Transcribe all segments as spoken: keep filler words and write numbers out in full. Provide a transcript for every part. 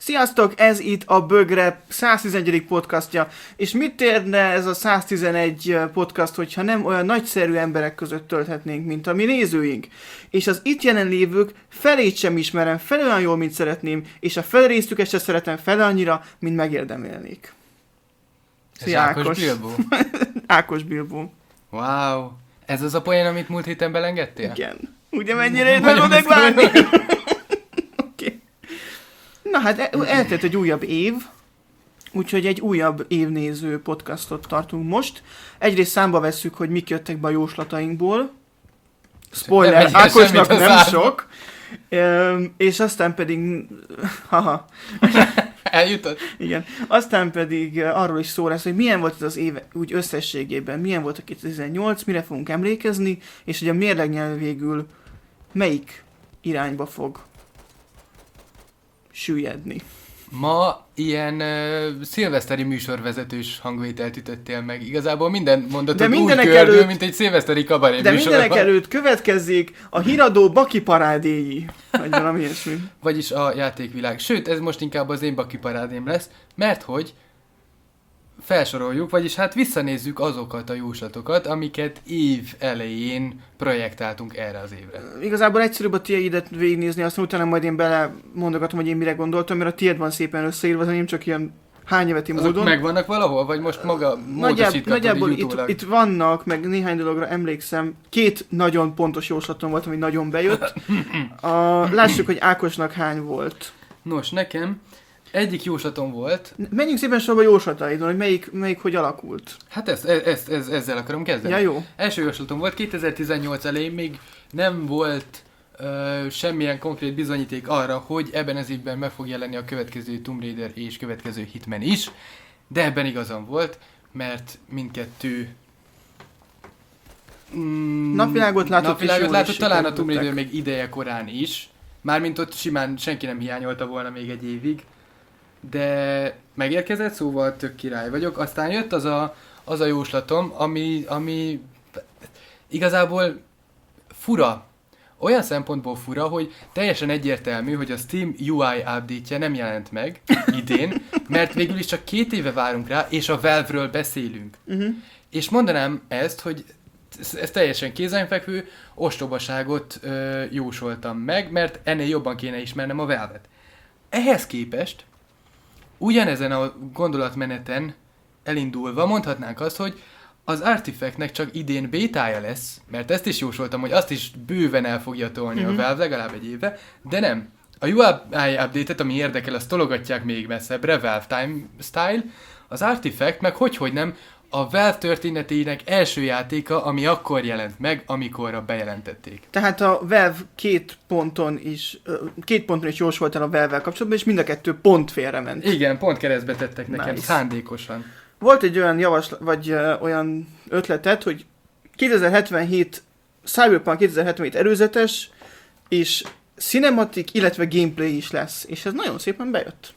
Sziasztok, ez itt a Bögre száztizenegyedik podcastja, és mit érne ez a száztizenegy podcast, hogyha nem olyan nagyszerű emberek között tölthetnénk, mint a mi nézőink. És az itt jelenlévők felét sem ismerem, fel olyan jól, mint szeretném, és a fel részüket sem szeretem fel annyira, mint megérdemelnék. Szia, Ákos. Ákos Bilbó. Ákos Bilbó. Wow. Ez az a poén, amit múlt héten belengedtél? Igen. Ugye mennyire én tudom megvárni? Oké. Na hát eltelt egy újabb év, úgyhogy egy újabb évnéző podcastot tartunk most. Egyrészt számba vesszük, hogy mik jöttek be a jóslatainkból. Spoiler, Ákosnak nem ár... sok. Üm, és aztán pedig... Haha. Eljutott? Igen. Aztán pedig arról is szó lesz, hogy milyen volt ez az év úgy összességében, milyen volt a kétezer-tizennyolc, mire fogunk emlékezni, és hogy a mérlegnyelv végül melyik irányba fog süllyedni. Ma ilyen uh, szilveszteri műsorvezetős hangvételt ütöttél meg. Igazából minden mondatot úgy gördül, előtt, mint egy szilveszteri kabaré de műsorban. De mindenek előtt következzék a híradó Baki parádéi. Vagy valami ilyesmi. Vagyis a játékvilág. Sőt, ez most inkább az én Baki parádém lesz, mert hogy felsoroljuk, vagyis hát visszanézzük azokat a jóslatokat, amiket év elején projektáltunk erre az évre. Igazából egyszerűbb a tiédet végignézni, aztán utána majd én bele mondogatom, hogy én mire gondoltam, mert a tiéd van szépen összeírva, az nem csak ilyen hányeveti módon. Azok megvannak valahol, vagy most maga módosítgatod nagyjából itt, itt vannak, meg néhány dologra emlékszem. Két nagyon pontos jóslatom volt, ami nagyon bejött. A, lássuk, hogy Ákosnak hány volt. Nos, nekem egyik jóslatom volt. Menjünk szépen sorba jóslataidon, hogy melyik, melyik hogy alakult. Hát ezt, ezt, ezt, ezzel akarom kezdeni. Ja, jó. Első jóslatom volt, kétezer-tizennyolc elején még nem volt uh, semmilyen konkrét bizonyíték arra, hogy ebben az évben meg fog jelenni a következő Tomb Raider és következő Hitman is, de ebben igazam volt, mert mindkettő mm, napvilágot látott, napvilágot látott talán a Tomb Raider még ideje korán is, mármint ott simán senki nem hiányolta volna még egy évig. De megérkezett, szóval tök király vagyok. Aztán jött az a, az a jóslatom, ami, ami igazából fura. Olyan szempontból fura, hogy teljesen egyértelmű, hogy a Steam u i update-je nem jelent meg idén, mert végül is csak két éve várunk rá, és a Valve-ről beszélünk. Uh-huh. És mondanám ezt, hogy ez teljesen kézenfekvő, ostobaságot ö, jósoltam meg, mert ennél jobban kéne ismernem a Valve-et. Ehhez képest ugyanezen a gondolatmeneten elindulva mondhatnánk azt, hogy az Artifactnek csak idén bétája lesz, mert ezt is jósoltam, hogy azt is bőven el fogja tolni mm-hmm. a Valve legalább egy éve, de nem. A u i update-et, ami érdekel, azt tologatják még messzebbre, Valve Time Style, az Artifact meg hogyhogy nem a Valve történetének első játéka, ami akkor jelent meg, amikorra bejelentették. Tehát a Valve két ponton is, két ponton is jósoltál a Valve-vel kapcsolatban, és mind a kettő pont félrement. Igen, pont keresztbe tettek nekem, nice. Szándékosan. Volt egy olyan javaslat, vagy uh, olyan ötletet, hogy kétezer-hetvenhét, Cyberpunk kétezer-hetvenhét előzetes, és cinematic, illetve gameplay is lesz, és ez nagyon szépen bejött.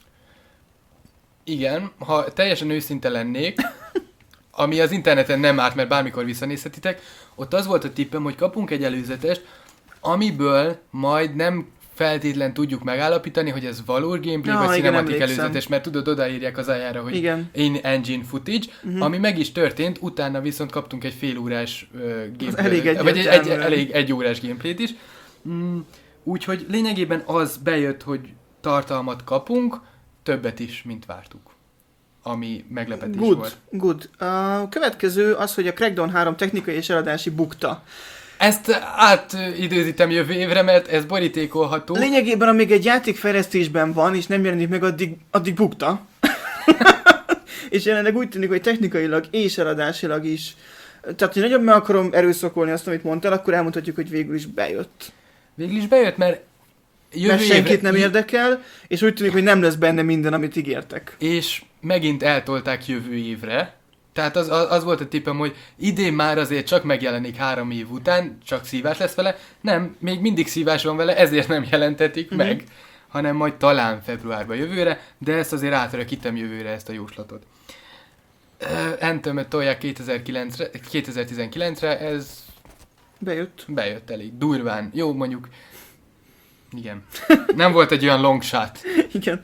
Igen, ha teljesen őszinte lennék, ami az interneten nem árt, mert bármikor visszanézhetitek, ott az volt a tippem, hogy kapunk egy előzetest, amiből majd nem feltétlen tudjuk megállapítani, hogy ez valós gameplay, ja, vagy cinematic előzetes, mert tudod, odaírják az aljára, hogy igen. In-engine footage, uh-huh. ami meg is történt, utána viszont kaptunk egy fél órás uh, gameplay, vagy egy, egy, elég egy órás gameplayt is. Mm, úgyhogy lényegében az bejött, hogy tartalmat kapunk, többet is, mint vártuk. Ami meglepetés good, volt. Good. A következő az, hogy a Crackdown három technikai és eladási bukta. Ezt átidőzítem jövő évre, mert ez borítékolható. Lényegében, amíg egy játékfejlesztésben van, és nem jelenik meg, addig, addig bukta. És jelenleg úgy tűnik, hogy technikailag és eladásilag is. Tehát, hogy nagyon meg akarom erőszakolni azt, amit mondtál, akkor elmondhatjuk, hogy végül is bejött. Végül is bejött, mert jövő mert senkit évre... nem érdekel, és úgy tűnik, hogy nem lesz benne minden, amit ígértek. És megint eltolták jövő évre. Tehát az, az, az volt a tippem, hogy idén már azért csak megjelenik három év után, csak szívás lesz vele. Nem, még mindig szívás van vele, ezért nem jelentetik uh-huh. meg, hanem majd talán februárban jövőre, de ezt azért átrakítem jövőre ezt a jóslatot. Uh, Anthem-et tolják kétezer-kilencre, kétezer-tizenkilencre, ez bejött. Bejött elég durván. Jó, mondjuk, igen. Nem volt egy olyan long shot. Igen.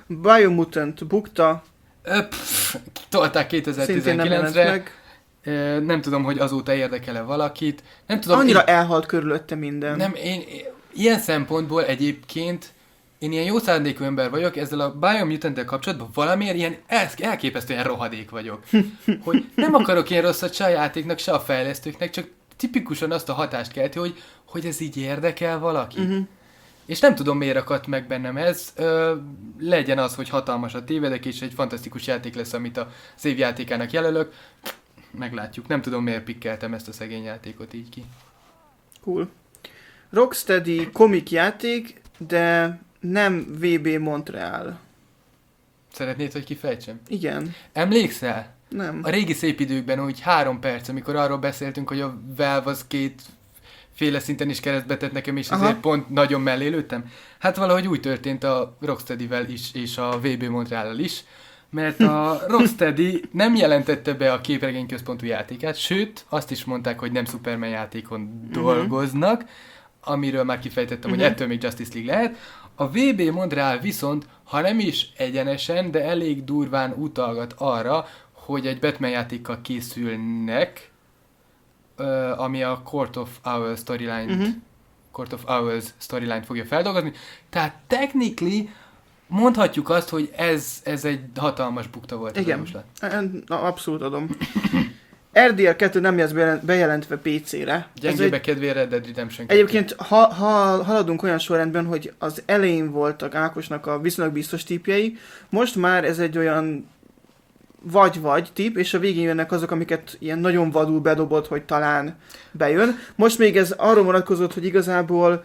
Biomutant bukta. Pff, tolták kétezer-tizenkilencre. Nem, meg. nem tudom, hogy azóta érdekel-e valakit. Nem tudom, Annyira én... elhalt körülötte minden. Nem, én, én ilyen szempontból egyébként én ilyen jó szándékú ember vagyok, ezzel a Biomutant-tel kapcsolatban valamiért ilyen el, elképesztően rohadék vagyok. Hogy nem akarok ilyen rosszat se a játéknak, se a fejlesztőknek, csak tipikusan azt a hatást kelti, hogy, hogy ez így érdekel valaki. Uh-huh. És nem tudom, miért akadt meg bennem ez. Ö, legyen az, hogy hatalmasat tévedek, és egy fantasztikus játék lesz, amit az év játékának jelölök. Meglátjuk. Nem tudom, miért pikkeltem ezt a szegény játékot így ki. Cool. Rocksteady komik játék, de nem vé bé Montreal. Szeretnéd, hogy kifejtsem? Igen. Emlékszel? Nem. A régi szép időkben úgy három perc, amikor arról beszéltünk, hogy a Valve az két féle szinten is keresztbe tett nekem, és ezért Aha. pont nagyon mellé lőttem. Hát valahogy úgy történt a Rocksteady-vel is, és a vé bé Montreal-al is, mert a Rocksteady nem jelentette be a képregény központú játékát, sőt, azt is mondták, hogy nem Superman játékon uh-huh. dolgoznak, amiről már kifejtettem, uh-huh. hogy ettől még Justice League lehet. A vé bé Montreal viszont, ha nem is egyenesen, de elég durván utalgat arra, hogy egy Batman játékkal készülnek, Uh, ami a Court of Owls storyline-t, uh-huh. Court of Owls storyline-t fogja feldolgozni. Tehát technically mondhatjuk azt, hogy ez, ez egy hatalmas bukta volt. Igen, na, abszolút adom. er dé er kettő nem lesz bejelentve pé cére. Gyengébe kedvé Red Dead Redemption kettő. Egyébként ha, ha haladunk olyan sorrendben, hogy az elején voltak Ákosnak a viszonylag biztos típjei, most már ez egy olyan vagy-vagy tip, és a végén jönnek azok, amiket ilyen nagyon vadul bedobott, hogy talán bejön. Most még ez arról vonatkozott, hogy igazából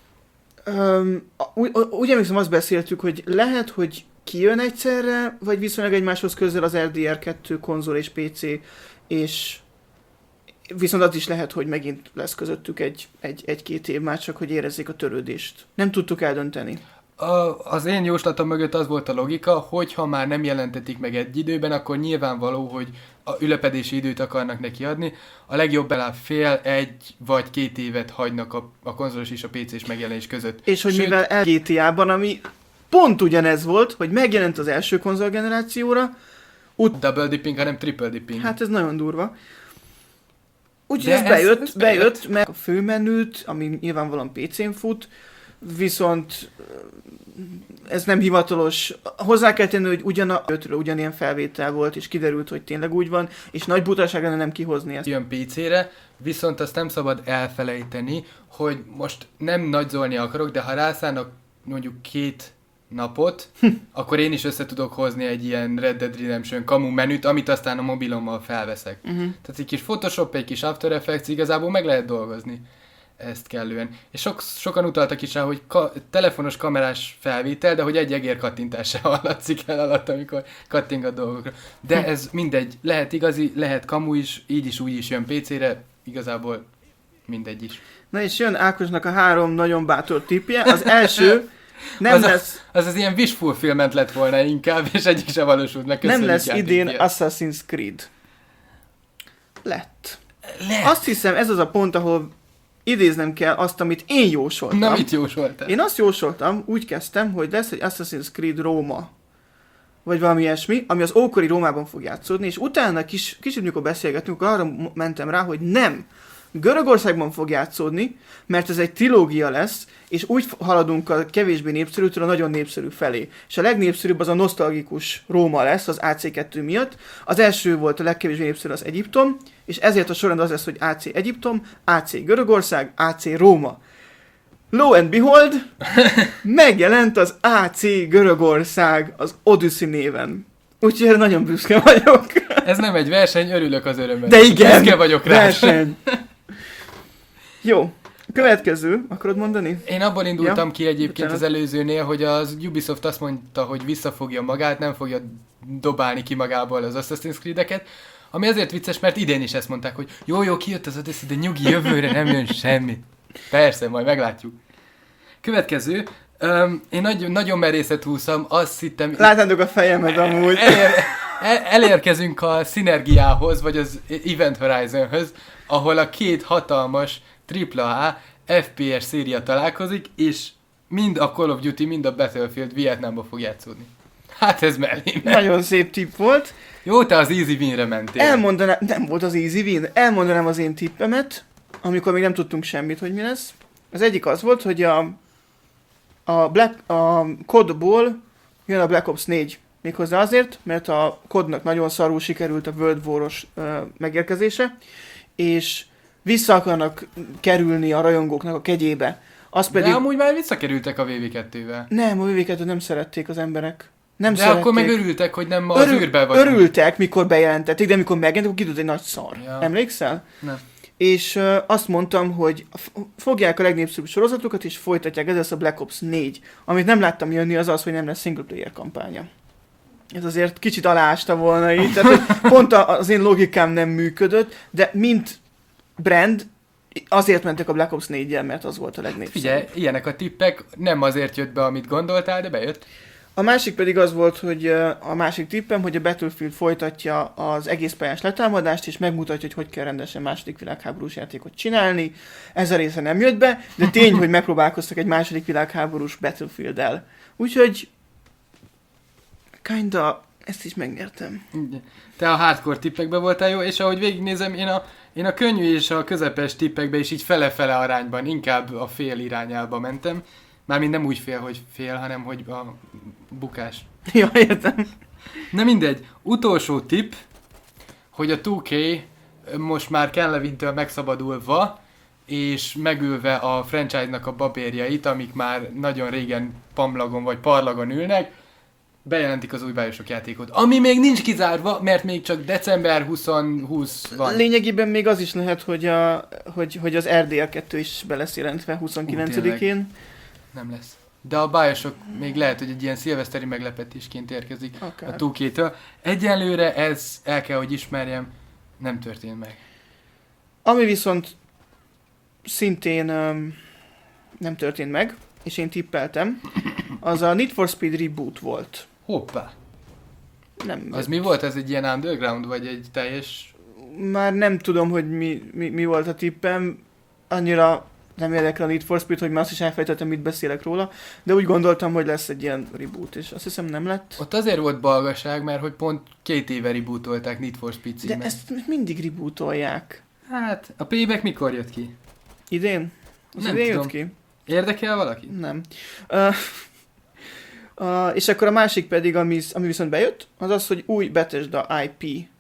um, úgy, úgy emlékszem, azt beszéltük, hogy lehet, hogy kijön egyszerre, vagy viszonylag egymáshoz közel az er dé er kettő konzol és pé cé, és viszont az is lehet, hogy megint lesz közöttük egy, egy, egy-két év már, csak hogy érezzék a törődést. Nem tudtuk eldönteni. A, az én jóslatom mögött az volt a logika, hogy ha már nem jelentetik meg egy időben, akkor nyilvánvaló, hogy a ülepedési időt akarnak neki adni. A legjobb legalább fél, egy vagy két évet hagynak a, a konzolos és a pé cés megjelenés között. És hogy Sőt, mivel el gé té á-ban, ami pont ugyanez volt, hogy megjelent az első konzolgenerációra, ut- Double dipping, hanem triple dipping. Hát ez nagyon durva. Úgyhogy ez, ez bejött, ez bejött, bejött, meg a főmenüt, ami nyilvánvalóan pé cén fut, viszont ez nem hivatalos. Hozzá kell tenni, hogy ugyan a ötről ugyanilyen felvétel volt, és kiderült, hogy tényleg úgy van, és nagy butaság lenne nem kihozni ezt. Jön pé cére, viszont azt nem szabad elfelejteni, hogy most nem nagyzolni akarok, de ha rászállnak mondjuk két napot, hm. akkor én is össze tudok hozni egy ilyen Red Dead Redemption kamu menüt, amit aztán a mobilommal felveszek. Uh-huh. Tehát egy kis Photoshop, egy kis After Effects, igazából meg lehet dolgozni ezt kellően. És sok, sokan utaltak is rá, hogy ka- telefonos kamerás felvétel, de hogy egy egér kattintás se hallatszik el alatt, amikor kattink a dolgokra. De ez mindegy, lehet igazi, lehet kamu is, így is, úgy is jön pé cére, igazából mindegy is. Na és jön Ákosnak a három nagyon bátor tippje. Az első nem az, lesz... A, az az ilyen wish fulfillment lett volna inkább, és egyik se valósult meg. Nem lesz idén Assassin's Creed. Lett. Lett. Azt hiszem, ez az a pont, ahol idéznem kell azt, amit én jósoltam. Na, mit jósoltál? Én azt jósoltam, úgy kezdtem, hogy lesz egy Assassin's Creed Róma, vagy valami ilyesmi, ami az ókori Rómában fog játszódni, és utána kis, kicsit mikor beszélgetünk, arra mentem rá, hogy nem. Görögországban fog játszódni, mert ez egy trilógia lesz, és úgy haladunk a kevésbé népszerűtől a nagyon népszerű felé. És a legnépszerűbb az a nosztalgikus Róma lesz az á cé kettő miatt. Az első volt a legkevésbé népszerű az Egyiptom, és ezért a sorrend az lesz, hogy á cé Egyiptom, á cé Görögország, á cé Róma. Lo and behold, megjelent az á cé Görögország az Odyssey néven. Úgyhogy nagyon büszke vagyok. Ez nem egy verseny, örülök az örömmel. De igen, büszke vagyok rá. Verseny. Jó, következő, akarod mondani? Én abból indultam ja, ki egyébként bocsánat. Az előzőnél, hogy az Ubisoft azt mondta, hogy visszafogja magát, nem fogja dobálni ki magából az Assassin's Creed-eket, ami azért vicces, mert idén is ezt mondták, hogy jó, jó, kijött az Odyssey, de nyugi, jövőre nem jön semmi. Persze, majd meglátjuk. Következő, um, én nagy, nagyon merészet húzom, azt hittem... Látnátok a fejemet amúgy. Elér, el, elérkezünk a szinergiához, vagy az Event Horizonhöz, ahol a két hatalmas tripla á ef pé es széria találkozik, és mind a Call of Duty, mind a Battlefield Vietnámba fog játszódni. Hát ez mellé. Nagyon szép tipp volt. Jó, te az easy winre mentél. Elmondanám, nem volt az easy win, elmondanám az én tippemet, amikor még nem tudtunk semmit, hogy mi lesz. Az egyik az volt, hogy a, a, Black, a kodból jön a Black Ops négy. Méghozzá azért, mert a kodnak nagyon szarul sikerült a World War-os uh, megérkezése, és vissza akarnak kerülni a rajongóknak a kegyébe. Az pedig... De amúgy már visszakerültek a vé vé kettővel. Nem, a vé vé kettőt nem szerették az emberek. Nem de szerették. akkor meg örültek, hogy nem az Örül, űrben vagyunk. Örültek, mikor bejelentették, de mikor megjelent, akkor kidőtt egy nagy szar. Ja. Emlékszel? Nem. És uh, azt mondtam, hogy fogják a legnépszerűbb sorozatokat, és folytatják, ez lesz a Black Ops négy. Amit nem láttam jönni, az az, hogy nem lesz single player kampánya. Ez azért kicsit aláásta volna így, tehát hogy pont az én logikám nem működött, de mint brand, azért mentek a Black Ops néggyel, mert az volt a legnépszerűbb. Figyelj, ilyenek a tippek, nem azért jött be, amit gondoltál, de bejött. A másik pedig az volt, hogy a másik tippem, hogy a Battlefield folytatja az egész pályás letámadást, és megmutatja, hogy hogy kell rendesen második világháborús játékot csinálni. Ez a része nem jött be, de tény, hogy megpróbálkoztak egy második világháborús Battlefield-el. Úgyhogy kinda ezt is megnyertem. Te a hardcore tippekbe voltál jó, és ahogy végignézem, én a, én a könnyű és a közepes tippekbe is így fele-fele arányban, inkább a fél irányába mentem. Mármint nem úgy fél, hogy fél, hanem hogy a bukás. Ja, értem. Na mindegy, utolsó tipp, hogy a two K most már Ken Levintől megszabadulva, és megülve a franchise-nak a babérjait, amik már nagyon régen pamlagon vagy parlagon ülnek, bejelentik az új Bioshock játékot. Ami még nincs kizárva, mert még csak december huszonhúsz van. Lényegében még az is lehet, hogy, a, hogy, hogy az er dé er kettő is be lesz jelentve huszonkilencedikén. Nem lesz. De a Bioshock még lehet, hogy egy ilyen szilveszteri meglepetésként érkezik Akár. a two K-től. Egyelőre ez, el kell, hogy ismerjem, nem történt meg. Ami viszont szintén um, nem történt meg, és én tippeltem, az a Need for Speed Reboot volt. Hoppá! Nem. Az mi volt? Ez egy ilyen underground, vagy egy teljes... Már nem tudom, hogy mi, mi, mi volt a tippem. Annyira nem érdekel a Need for Speed, hogy már azt is elfelejtettem, mit beszélek róla, de úgy gondoltam, hogy lesz egy ilyen reboot, és azt hiszem nem lett. Ott azért volt balgaság, mert hogy pont két éve rebootolták Need for Speed címet. De ezt mindig rebootolják. Hát, a Payback mikor jött ki? Idén? Az Nem idén tudom. jött ki? Érdekel valaki? Nem. Uh, uh, és akkor a másik pedig, ami, ami viszont bejött, az az, hogy új Bethesda i pé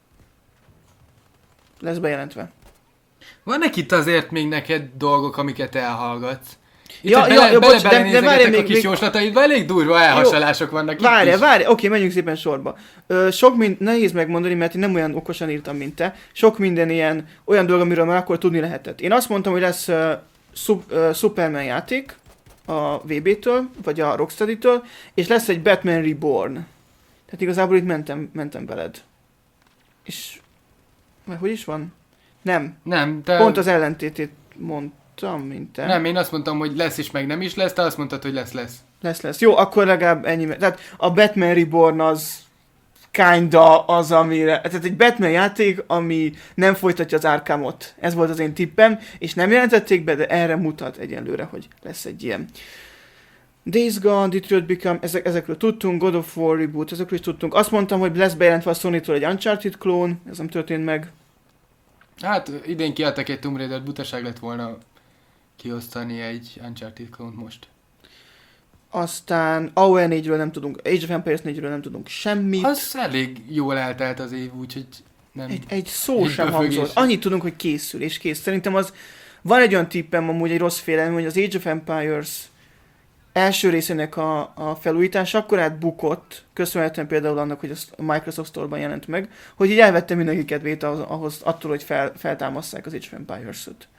lesz bejelentve. Vannak itt azért még neked dolgok, amiket elhallgatsz. Itt, Ja, hogy ja, bele, ja, bele, bocs, de- de bele várj, a még- kis még- jóslataidba, elég durva elhasalások vannak itt Várj, is. várj, oké, menjünk szépen sorba. Ö, sok mind, nehéz megmondani, mert én nem olyan okosan írtam, mint te. Sok minden ilyen, olyan dolog, amiről már akkor tudni lehetett. Én azt mondtam, hogy lesz uh, sub, uh, Superman játék a vé bé-től, vagy a Rocksteady-től, és lesz egy Batman Reborn. Tehát igazából itt mentem, mentem veled. És... Vagy hogy is van? Nem. Nem, te... Pont az ellentétét mondtam, mint te. Nem, én azt mondtam, hogy lesz is, meg nem is lesz, te azt mondtad, hogy lesz, lesz. Lesz, lesz. Jó, akkor legalább ennyi. Tehát a Batman Reborn az kinda az, amire... Tehát egy Batman játék, ami nem folytatja az Arkhamot. Ez volt az én tippem, és nem jelentették be, de erre mutat egyelőre, hogy lesz egy ilyen. Days Gone, Detroit Become, ezek, ezekről tudtunk, God of War Reboot, ezekről is tudtunk. Azt mondtam, hogy lesz bejelentve a Sony-tól egy Uncharted klón, ez nem történt meg. Hát idén kiadtak egy Tomb Raider, butaság lett volna kiosztani egy Uncharted klónt most. Aztán A O E négyről nem tudunk, Age of Empires négyről nem tudunk semmit. Az elég jól eltelt az év, úgyhogy nem... Egy, egy szó Egy sem befögés. hangzott. Annyit tudunk, hogy készül, és kész. Szerintem az... Van egy olyan tippem, amúgy egy rossz félelem, hogy az Age of Empires első részének a, a felújítás akkor átbukott, köszönhetően például annak, hogy a Microsoft Store-ban jelent meg, hogy így elvette mindenki kedvét ahhoz, ahhoz attól, hogy fel, feltámasszák az Age of Empires-öt.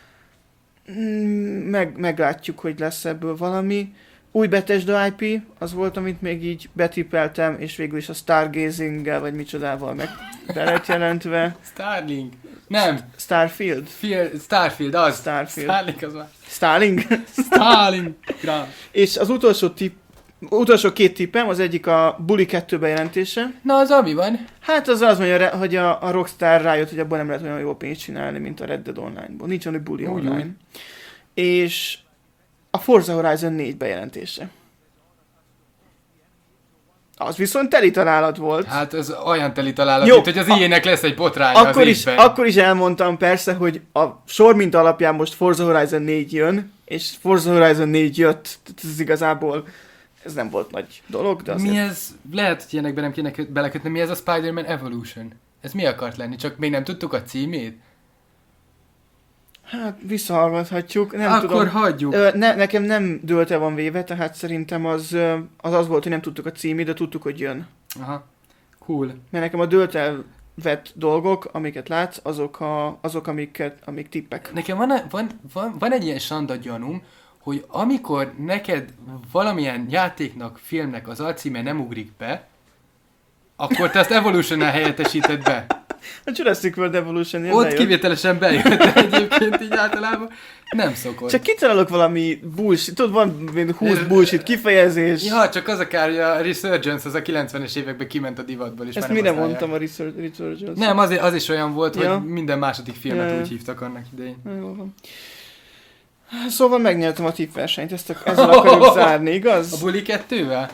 Mm, Meg, meglátjuk, hogy lesz ebből valami. Új Bethesda i pé, az volt, amit még így betippeltem, és végül is a Stargazing-gel, vagy micsodával meg be lett jelentve. Starlink. Nem. Starfield? Fiel, Starfield, az. Starfield. Starlink az már. Starlink? Starlink. És az utolsó tipp, utolsó két tippem, az egyik a Bully kettő bejelentése. Na, az ami van. Hát az az mondja, hogy a, a Rockstar rájött, hogy abban nem lehet olyan jó pénzt csinálni, mint a Red Dead Online-ból. Nincs olyan, hogy Bully Úgy, Online. És a Forza Horizon négy bejelentése. Az viszont teli találat volt. Hát ez olyan teli találat, Jó, mint hogy az ilyenek lesz egy botránya akkor az is, évben. akkor is elmondtam persze, hogy a sor mint alapján most Forza Horizon négy jön, és Forza Horizon négy jött, ez igazából ez nem volt nagy dolog, de azért... Mi ez? Lehet, hogy ilyenekben nem kéne belekötni. Mi ez a Spider-Man Evolution? Ez mi akart lenni? Csak még nem tudtuk a címét? Hát visszahallgathatjuk, nem Akkor tudom. hagyjuk. Ö, ne, nekem nem dőlte van véve, tehát szerintem az, ö, az az volt, hogy nem tudtuk a címét, de tudtuk, hogy jön. Aha, cool. Mert nekem a dőlt elvett dolgok, amiket látsz, azok, a, azok amiket, amik tippek. Nekem van, van, van, van egy ilyen sanda gyanúm, hogy amikor neked valamilyen játéknak, filmnek az alcíme nem ugrik be, akkor te azt Evolution-nál helyettesíted be. A Jurassic World Evolution Ott bejött. Kivételesen bejött, de egyébként így általában nem szokott. Csak kitalálok valami bullshit, tudod, van húsz bullshit kifejezés. Ja, csak az a kár, hogy a Resurgence az a kilencvenes években kiment a divatból, és ezt már nem mire használják. mondtam a Resurgence? Nem, az, az is olyan volt, ja. hogy minden második filmet ja. úgy hívtak annak idején. Jó van. Szóval megnyertem a tippversenyt, ezt a, ezzel akarjuk zárni, igaz? A buli kettővel?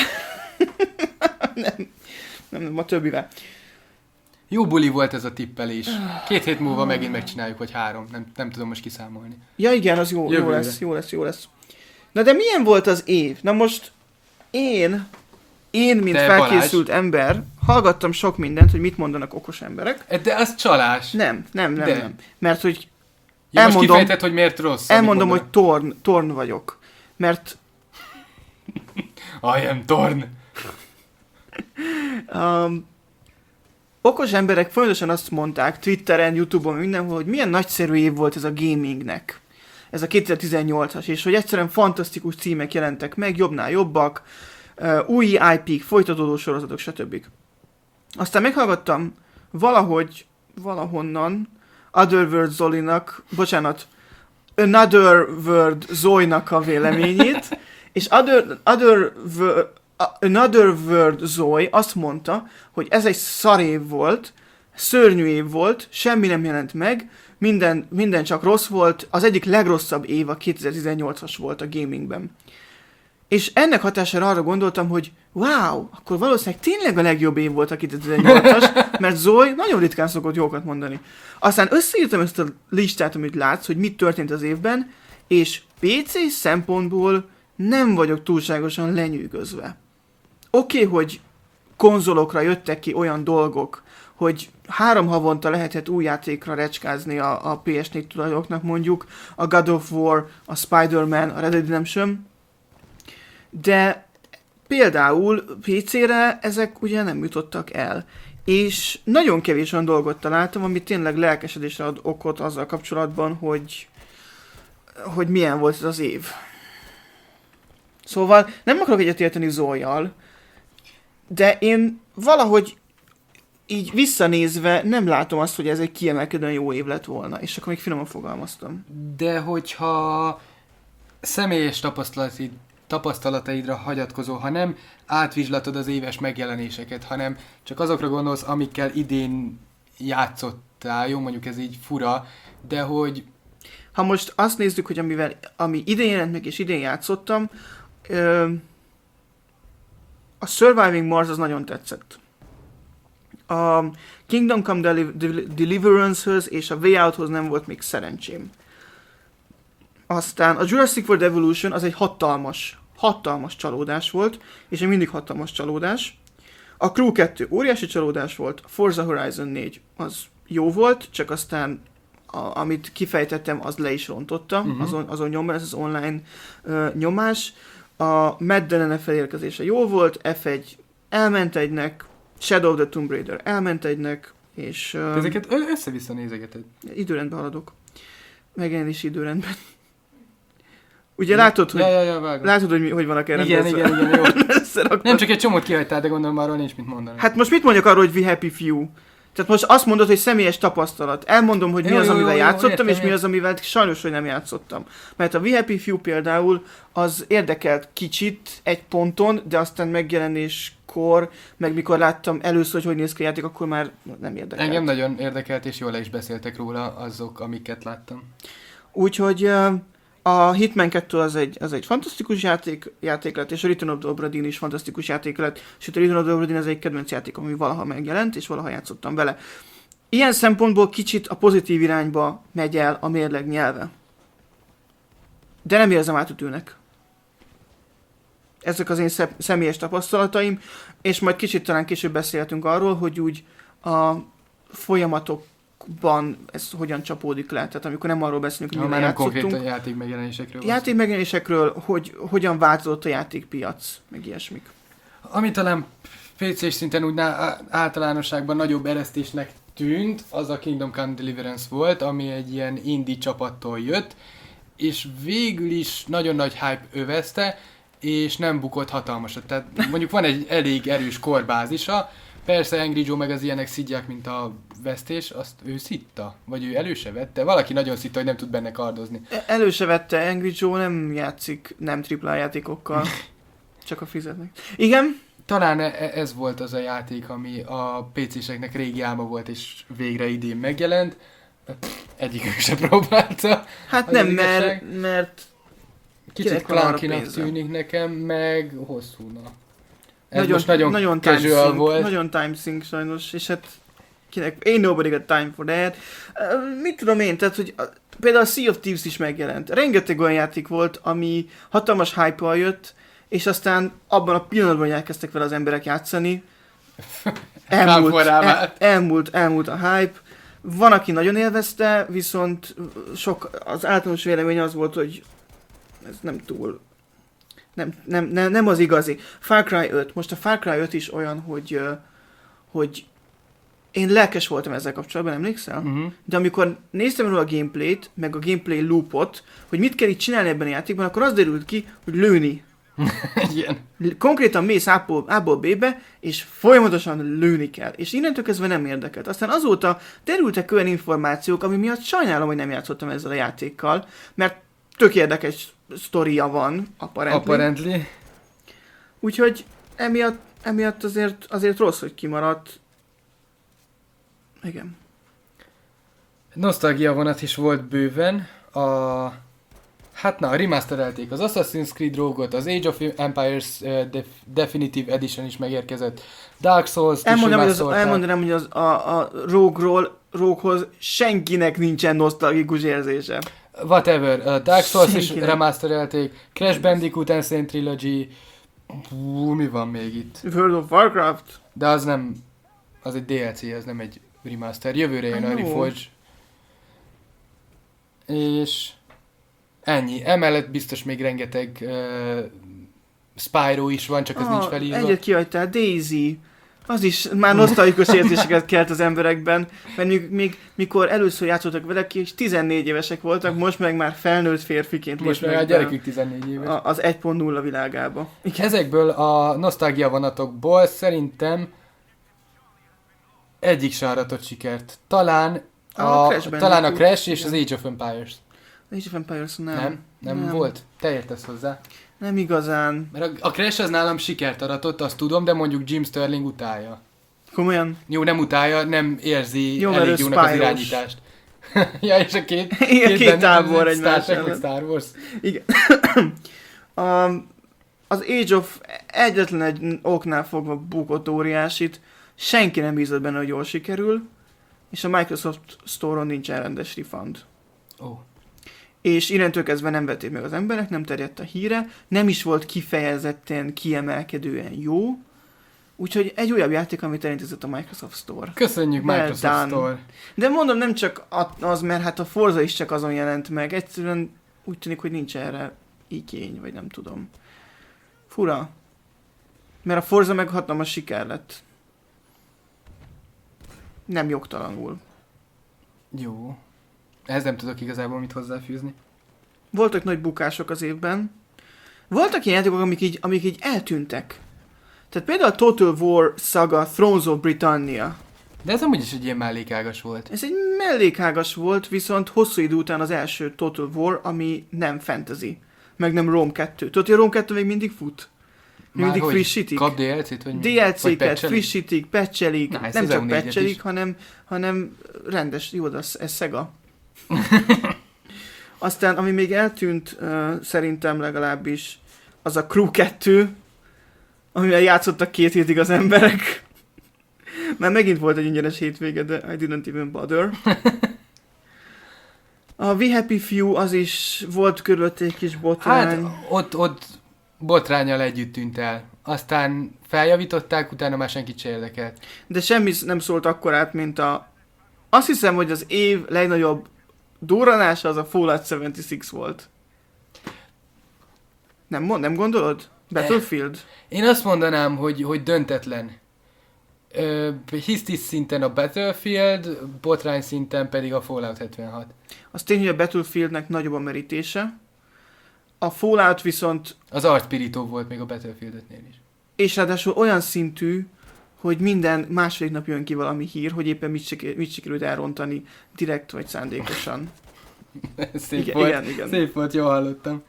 nem, nem, nem, a többivel. Jó buli volt ez a tippelés. Két hét múlva megint megcsináljuk, vagy három. Nem, nem tudom most kiszámolni. Ja igen, az jó, jó lesz, jó lesz, jó lesz. Na de milyen volt az év? Na most én, én mint Te felkészült Balázs. ember, hallgattam sok mindent, hogy mit mondanak okos emberek. De az csalás. Nem, nem, nem, de. nem. Mert hogy ja, elmondom, most kifejted, hogy miért rossz. elmondom, hogy torn, torn vagyok. Mert I am torn. Um, okos emberek folyamatosan azt mondták Twitteren, Youtube-on, mindenhol, hogy milyen nagyszerű év volt ez a gamingnek. Ez a kétezer-tizennyolcas, és hogy egyszerűen fantasztikus címek jelentek meg, jobbnál jobbak, uh, új i pé-k, folytatódó sorozatok, stb. Aztán meghallgattam valahogy, valahonnan Otherworld Zolinak, bocsánat, Another World Zoe-nak a véleményét, és Other, other Another World Zoe azt mondta, hogy ez egy szar év volt, szörnyű év volt, semmi nem jelent meg, minden, minden csak rossz volt, az egyik legrosszabb év a kétezer-tizennyolcas volt a gamingben. És ennek hatására arra gondoltam, hogy wow, akkor valószínűleg tényleg a legjobb év volt a kétezer-tizennyolcas, mert Zoe nagyon ritkán szokott jókat mondani. Aztán összeírtam ezt a listát, amit látsz, hogy mit történt az évben, és pé cé szempontból nem vagyok túlságosan lenyűgözve. Oké, okay, hogy konzolokra jöttek ki olyan dolgok, hogy három havonta lehetett új játékra recskázni a, a pé es négy tulajoknak, mondjuk a God of War, a Spider-Man, a Red Dead Redemption, de például pé cére ezek ugye nem jutottak el. És nagyon kevés olyan dolgot találtam, ami tényleg lelkesedésre ad okot azzal kapcsolatban, hogy, hogy milyen volt ez az év. Szóval nem akarok egyetérteni Zoe-jal, de én valahogy így visszanézve nem látom azt, hogy ez egy kiemelkedően jó év lett volna, és akkor még finoman fogalmaztam. De hogyha személyes tapasztalataid, tapasztalataidra hagyatkozol, ha nem átvizslatod az éves megjelenéseket, hanem csak azokra gondolsz, amikkel idén játszottál, jó, mondjuk ez így fura, de hogy... Ha most azt nézzük, hogy amivel, ami idén jelent meg és idén játszottam, ö, a Surviving Mars az nagyon tetszett. A Kingdom Come Deli- Del- Deliverance-höz és a Way Out-hoz nem volt még szerencsém. Aztán a Jurassic World Evolution az egy hatalmas, hatalmas csalódás volt, és még mindig hatalmas csalódás. A Crew kettő óriási csalódás volt, a Forza Horizon négy az jó volt, csak aztán a, amit kifejtettem, az le is rontotta, uh-huh. azon, azon nyomban, ez az online uh, nyomás. A Madden en ef el érkezése jó volt, ef egy elment egynek, Shadow of the Tomb Raider elment egynek, és... Uh, ezeket össze-vissza nézegeted. Időrendben haladok. Megjelenési időrendben. Ugye látod, hogy, ja, ja, ja, látod, hogy, mi, hogy vannak erre igen, igen, igen, jó. rendezve? Nem csak egy csomót kihagytál, de gondolom arról nincs mit mondani. Hát most mit mondjak arról, hogy we happy few? Tehát most azt mondod, hogy személyes tapasztalat. Elmondom, hogy mi jó, az, jó, amivel jó, játszottam, értem, és mi értem. az, amivel sajnos, hogy nem játszottam. Mert a We Happy Few például az érdekelt kicsit egy ponton, de aztán megjelenéskor, meg mikor láttam először, hogy hogy néz ki a játék, akkor már nem érdekelt. Engem nagyon érdekelt, és jól le is beszéltek róla azok, amiket láttam. Úgyhogy uh, A Hitman kettő az egy, az egy fantasztikus játék, játék lett, és a Return of the Obra Dinn is fantasztikus játék lett, sőt a Return of the Obra Dinn az egy kedvenc játék, ami valaha megjelent, és valaha játszottam vele. Ilyen szempontból kicsit a pozitív irányba megy el a mérleg nyelve. De nem érzem átütőnek. Ezek az én szem- személyes tapasztalataim, és majd kicsit talán később beszélhetünk arról, hogy úgy a folyamatokban ez hogyan csapódik le. Tehát amikor nem arról beszélünk, hogy mivel játszottunk. Nem konkrét a játék megjelenésekről. Játék megjelenésekről, hogy hogyan változott a játékpiac, meg ilyesmik. Ami talán pé cés szinten úgy általánosságban nagyobb eresztésnek tűnt, az a Kingdom Come Deliverance volt, ami egy ilyen indie csapattól jött, és végül is nagyon nagy hype övezte, és nem bukott hatalmasat. Tehát mondjuk van egy elég erős korbázisa, persze Angry Joe meg az ilyenek szidják, mint a vesztés, azt ő szitta? Vagy ő elő se vette? Valaki nagyon szitta, hogy nem tud benne kardozni. Elő se vette, Angry Joe nem játszik nem tripla játékokkal, csak a fizetnek. Igen? Talán ez volt az a játék, ami a pé céseknek régi álma volt, és végre idén megjelent. Egyikük se próbálta. Hát nem, mert, mert kicsit klánkinak tűnik nekem, meg hosszúna. Ez nagyon, most nagyon, nagyon casual time volt. Nagyon time sink sajnos, és hát kinek, ain't nobody got time for that. Uh, mit tudom én, tehát, hogy uh, például a Sea of Thieves is megjelent. Rengeteg olyan játék volt, ami hatalmas hype-al jött, és aztán abban a pillanatban elkezdtek vele az emberek játszani. Elmúlt, el, elmúlt, elmúlt a hype. Van, aki nagyon élvezte, viszont sok, az általános vélemény az volt, hogy ez nem túl, nem, nem, nem, nem az igazi. Far Cry öt. Most a Far Cry öt is olyan, hogy, hogy én lelkes voltam ezzel kapcsolatban, emlékszel? Uh-huh. De amikor néztem róla a gameplayt, meg a gameplay loopot, hogy mit kell itt csinálni ebben a játékban, akkor az derült ki, hogy lőni. Igen. Konkrétan mész A-ból, A-ból B-be, és folyamatosan lőni kell. És innentől kezdve nem érdekelt. Aztán azóta derültek olyan információk, ami miatt sajnálom, hogy nem játszottam ezzel a játékkal, mert tök érdekes sztoria van, apparently. Apparently. Úgyhogy emiatt, emiatt azért, azért rossz, hogy kimaradt. Igen. Nosztalgia vonat is volt bőven. A... Hát na, remasterelték az Assassin's Creed Rogue-ot, az Age of Empires uh, Def- Definitive Edition is megérkezett. Dark Souls-t is remasterolták. Elmondanám, hogy az, a, a Rogue-ról, Rogue-hoz senkinek nincsen nosztalgikus érzése. Whatever. Uh, Dark Souls senkinek. Is remasterelték. Crash Bandicoot Insane Trilogy. Hú, mi van még itt? World of Warcraft. De az nem... Az egy dé el cé, ez nem egy remaster. Jövőre jön a Reforge. És... Ennyi. Emellett biztos még rengeteg uh, Spyro is van, csak ez ah, nincs felírva. Egyet kihagytál, Daisy. Az is már nosztalgikus érzéseket kelt az emberekben, mert még, még mikor először játszottak vele ki, és tizennégy évesek voltak, most meg már felnőtt férfiként most meg a gyerekük tizennégy éves. Az egy pont nulla világába. Igen. Ezekből a nosztalgia vonatokból szerintem egyik se aratott sikert. Talán a, a, talán a Crash és az Age of Empires. Age of Empires nem. Nem? Nem, nem. Volt? Te értesz hozzá. Nem igazán. Mert a, a Crash az nálam sikert aratott, azt tudom, de mondjuk Jim Sterling utálja. Komolyan? Jó, nem utálja, nem érzi jó, elég jónak az irányítást. Ja, és a két, két, két tábor egymás Star Trek, Star Wars. Igen. um, az Age of egyetlen egy oknál fogva bukott óriásit, senki nem bízott benne, hogy jól sikerül, és a Microsoft Store-on nincsen rendes refund. Ó. Oh. És innentől kezdve nem vették meg az emberek, nem terjedt a híre, nem is volt kifejezetten kiemelkedően jó, úgyhogy egy újabb játék, amit elintézett a Microsoft Store. Köszönjük well Microsoft done. Store! De mondom, nem csak az, mert hát a Forza is csak azon jelent meg, egyszerűen úgy tűnik, hogy nincs erre igény, vagy nem tudom. Fura. Mert a Forza meg hatalmas siker lett. Nem jogtalanul. Jó. Ehhez nem tudok igazából mit hozzáfűzni. Voltak nagy bukások az évben. Voltak ilyen játékok, amik így, amik így eltűntek. Tehát például a Total War Saga Thrones of Britannia. De ez amúgy is egy ilyen mellékágas volt. Ez egy mellékágas volt, viszont hosszú idő után az első Total War, ami nem fantasy. Meg nem Rome kettő. Tudod, hogy a Rome kettő még mindig fut? Még mindig frissítik. Kap dé el cét? Vagy dé el cé-ket frissítik, patchelik. Na, nem csak patchelik, hanem, hanem rendes, jó, de ez Sega. Aztán, ami még eltűnt, uh, szerintem legalábbis, az a Crew kettő, amivel játszottak két hétig az emberek. Mert megint volt egy ingyenes hétvége, de I didn't even bother. A We Happy Few, az is volt körülött egy kis botrány. Hát ott, ott botránnyal együtt tűnt el. Aztán feljavították, utána már senkit se érdekelt. De semmi nem szólt akkor át, mint a... Azt hiszem, hogy az év legnagyobb durranása az a Fallout hetvenhat volt. Nem, nem gondolod? Battlefield? Én azt mondanám, hogy, hogy döntetlen. Ö, hisztis szinten a Battlefield, botrány szinten pedig a Fallout hetvenhat. Az tény, hogy a Battlefieldnek nagyobb a merítése. A Fallout viszont... Az arcpirító volt még a Battlefield ötnél is. És ráadásul olyan szintű, hogy minden második nap jön ki valami hír, hogy éppen mit, siker, mit sikerült elrontani, direkt vagy szándékosan. Szép igen, volt, igen, igen. Szép volt, jól hallottam.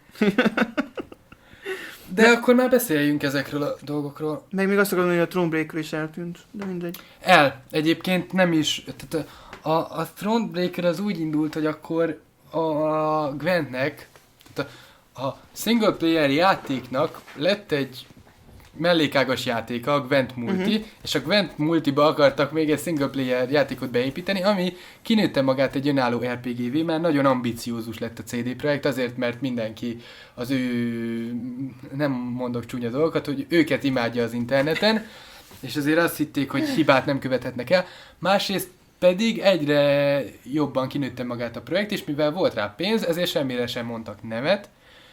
De, de akkor már beszéljünk ezekről a dolgokról. Meg még azt akarom, hogy a Thronebreaker is eltűnt, de mindegy. El, egyébként nem is, tehát a, a Thronebreaker az úgy indult, hogy akkor a Gwentnek, tehát a, a single player játéknak lett egy mellékágas játéka, a Gwent Multi, uh-huh. és a Gwent Multiba akartak még egy single player játékot beépíteni, ami kinőtte magát egy önálló er pé gé-vé, mert nagyon ambiciózus lett a cé dé Projekt, azért, mert mindenki az ő, nem mondok csúnya dolgokat, hogy őket imádja az interneten, és azért azt hitték, hogy hibát nem követhetnek el. Másrészt pedig egyre jobban kinőtte magát a projekt, és mivel volt rá pénz, ezért semmire sem mondtak nemet,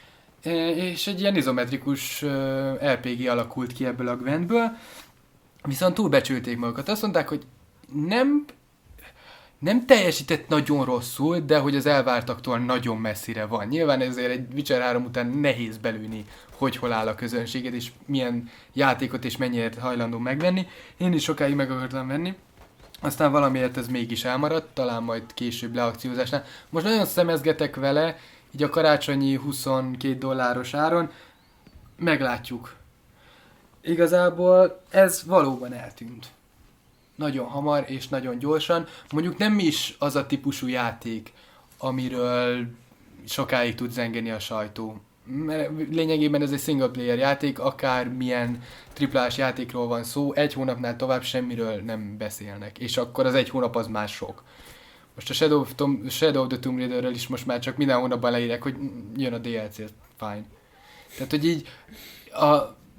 és egy ilyen izometrikus er pé gé alakult ki ebből a Gwentből, viszont túlbecsülték magukat. Azt mondták, hogy nem, nem teljesített nagyon rosszul, de hogy az elvártaktól nagyon messzire van. Nyilván ezért egy Witcher három után nehéz belőni, hogy hol áll a közönséged, és milyen játékot és mennyire hajlandó megvenni. Én is sokáig meg akartam venni. Aztán valamiért ez mégis elmaradt, talán majd később leakciózásnál. Most nagyon szemezgetek vele, így a karácsonyi huszonkét dolláros áron, meglátjuk. Igazából ez valóban eltűnt. Nagyon hamar és nagyon gyorsan. Mondjuk nem is az a típusú játék, amiről sokáig tud zengeni a sajtó. Mert lényegében ez egy single player játék, akármilyen triplás játékról van szó, egy hónapnál tovább semmiről nem beszélnek. És akkor az egy hónap az már sok. Most a Shadow of, Tom, Shadow of the Tomb Raiderről is most már csak minden hónapban leírják, hogy jön a dé el cé, fine. Tehát, hogy így a,